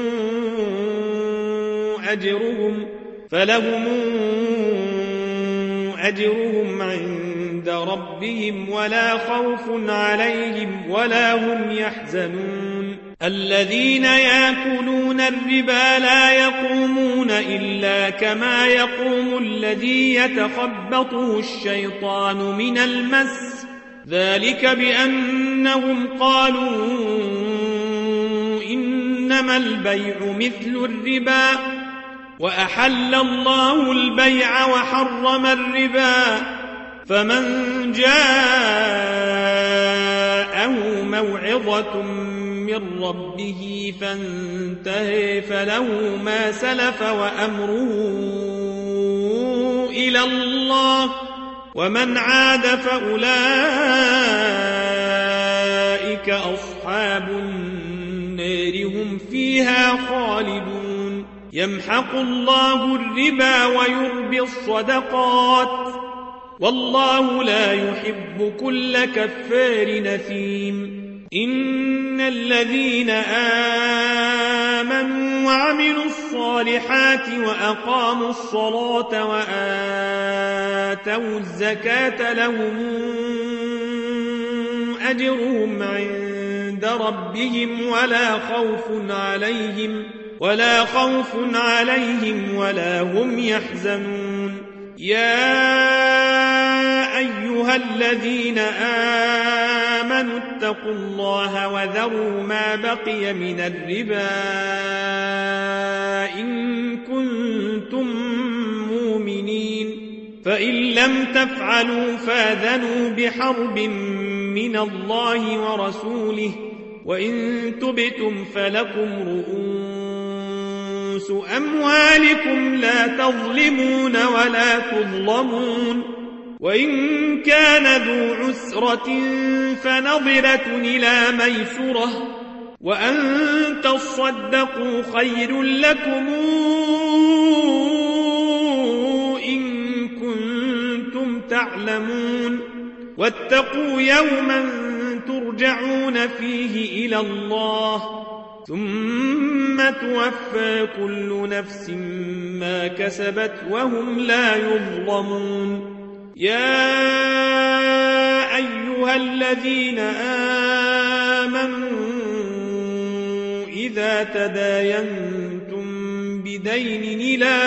أجرهم عند ربهم ولا خوف عليهم ولا هم يحزنون الذين يأكلون الربا لا يقومون إلا كما يقوم الذي يتخبطه الشيطان من المس ذلك بأنهم قالوا إنما البيع مثل الربا وأحل الله البيع وحرم الربا فمن جاءه موعظة من ربه فانتهى فله ما سلف وأمره إلى الله ومن عاد فأولئك أصحاب النار هم فيها خالدون يمحق الله الربا ويربي الصدقات والله لا يحب كل كفار نثيم إن الذين آمنوا وعملوا الصالحات وأقاموا الصلاة وآتوا الزكاة لهم أجرهم عند ربهم ولا خوف عليهم ولا هم يحزنون يا أيها الذين آمنوا اتقوا الله وذروا ما بقي من الربا إن كنتم مؤمنين فإن لم تفعلوا فاذنوا بحرب من الله ورسوله وإن تبتم فلكم رؤوس أموالكم لا تظلمون ولا تظلمون وإن كان ذو عسرة فنظرة إلى ميسرة وأن تصدقوا خير لكم إن كنتم تعلمون واتقوا يوما ترجعون فيه إلى الله ثم توفى كل نفس ما كسبت وهم لا يظلمون يا أيها الذين آمنوا إذا تداينتم بدين إلى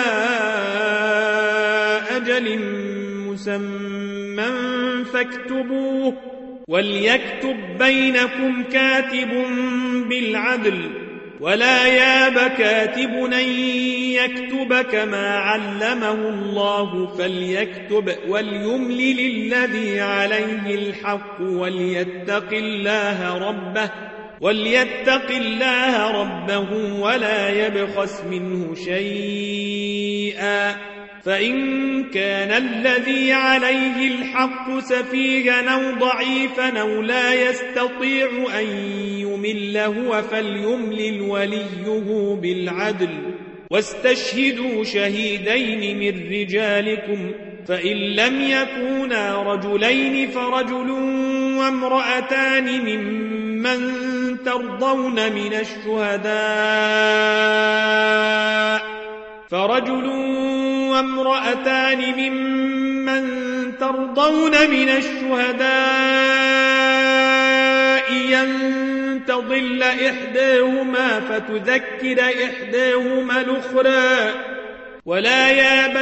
أجل مسمى فاكتبوه وليكتب بينكم كاتب بالعدل ولا ياب كاتب أن يكتب كما علمه الله فليكتب وليملل الذي عليه الحق وليتق الله ربه ولا يبخس منه شيئا فإن كان الذي عليه الحق سفيها أو ضعيفا أو لا يستطيع أن يمل هو فليملل وليه بالعدل واستشهدوا شهيدين من رجالكم فإن لم يكونا رجلين فرجل وامرأتان ممن ترضون من الشهداء أن تضل إحداهما فتذكر إحداهما الأخرى ولا ياب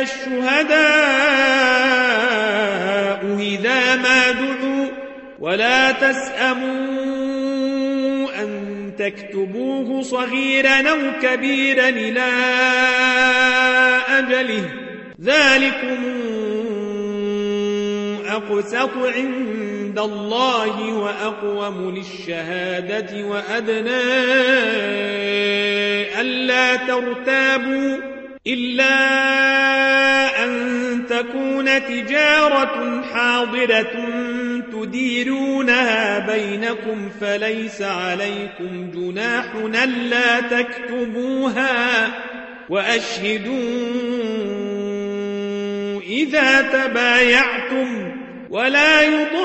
الشهداء إذا ما دعوا ولا تسأموا أن تكتبوه صغيرا أو كبيرا إلى أجله ذلكم أقسط عند الله وأقوم للشهادة وأدنى ألا ترتابوا إلا أن تكون تجارة حاضرة تديرونها بينكم فليس عليكم جناح ألا تكتبوها وأشهدوا إذا تبايعتم ولا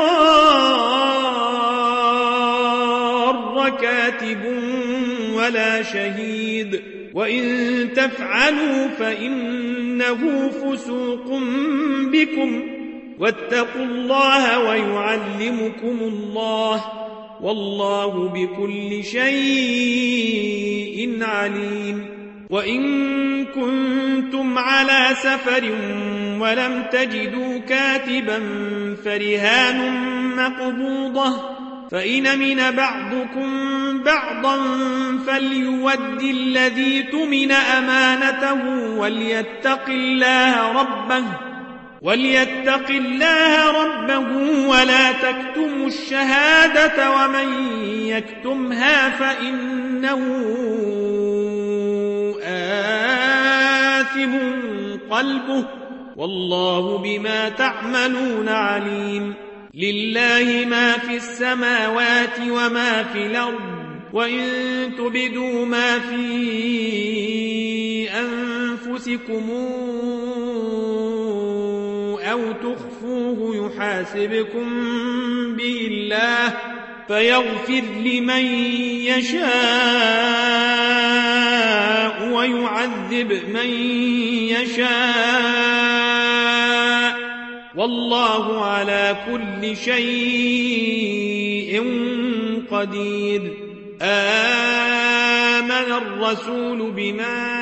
يضار كاتب ولا شهيد وإن تفعلوا فإنه فسوق بكم واتقوا الله ويعلمكم الله والله بكل شيء عليم وإن كنتم على سفر ولم تجدوا كاتبا فرهان مقبوضة فإن من بعضكم بعضا فليود الذي تمن أمانته وليتق الله ربه ولا تكتموا الشهادة ومن يكتمها فإنه آثم قلبه والله بما تعملون عليم لله ما في السماوات وما في الأرض وإن تبدوا ما في أنفسكم أو تخفوه يحاسبكم به الله فيغفر لمن يشاء ويعذب من يشاء والله على كل شيء قدير آمن الرسول بما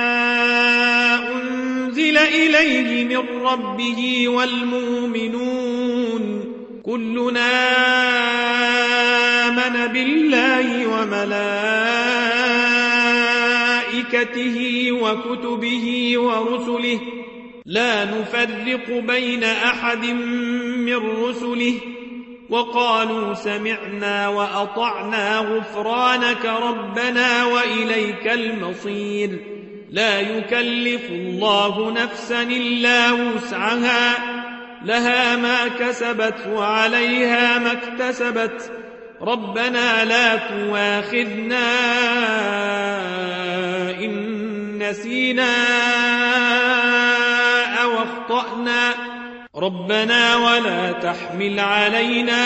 أنزل إليه من ربه والمؤمنون كلنا آمن بالله وملائكته وكتبه ورسله لا نفرق بين أحد من رسله وقالوا سمعنا وأطعنا غفرانك ربنا وإليك المصير لا يكلف الله نفسا إلا وسعها لها ما كسبت وعليها ما اكتسبت ربنا لا تواخذنا إن نسينا أو أخطأنا ربنا ولا تحمل علينا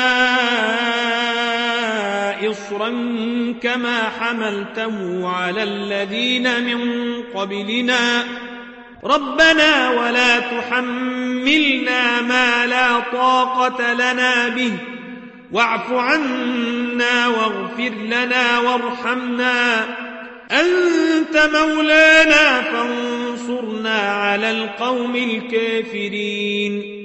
إصرا كما حملته على الذين من قبلنا ربنا ولا تحملنا ما لا طاقة لنا به واعف عنا واغفر لنا وارحمنا أنت مولانا فانصرنا على القوم الكافرين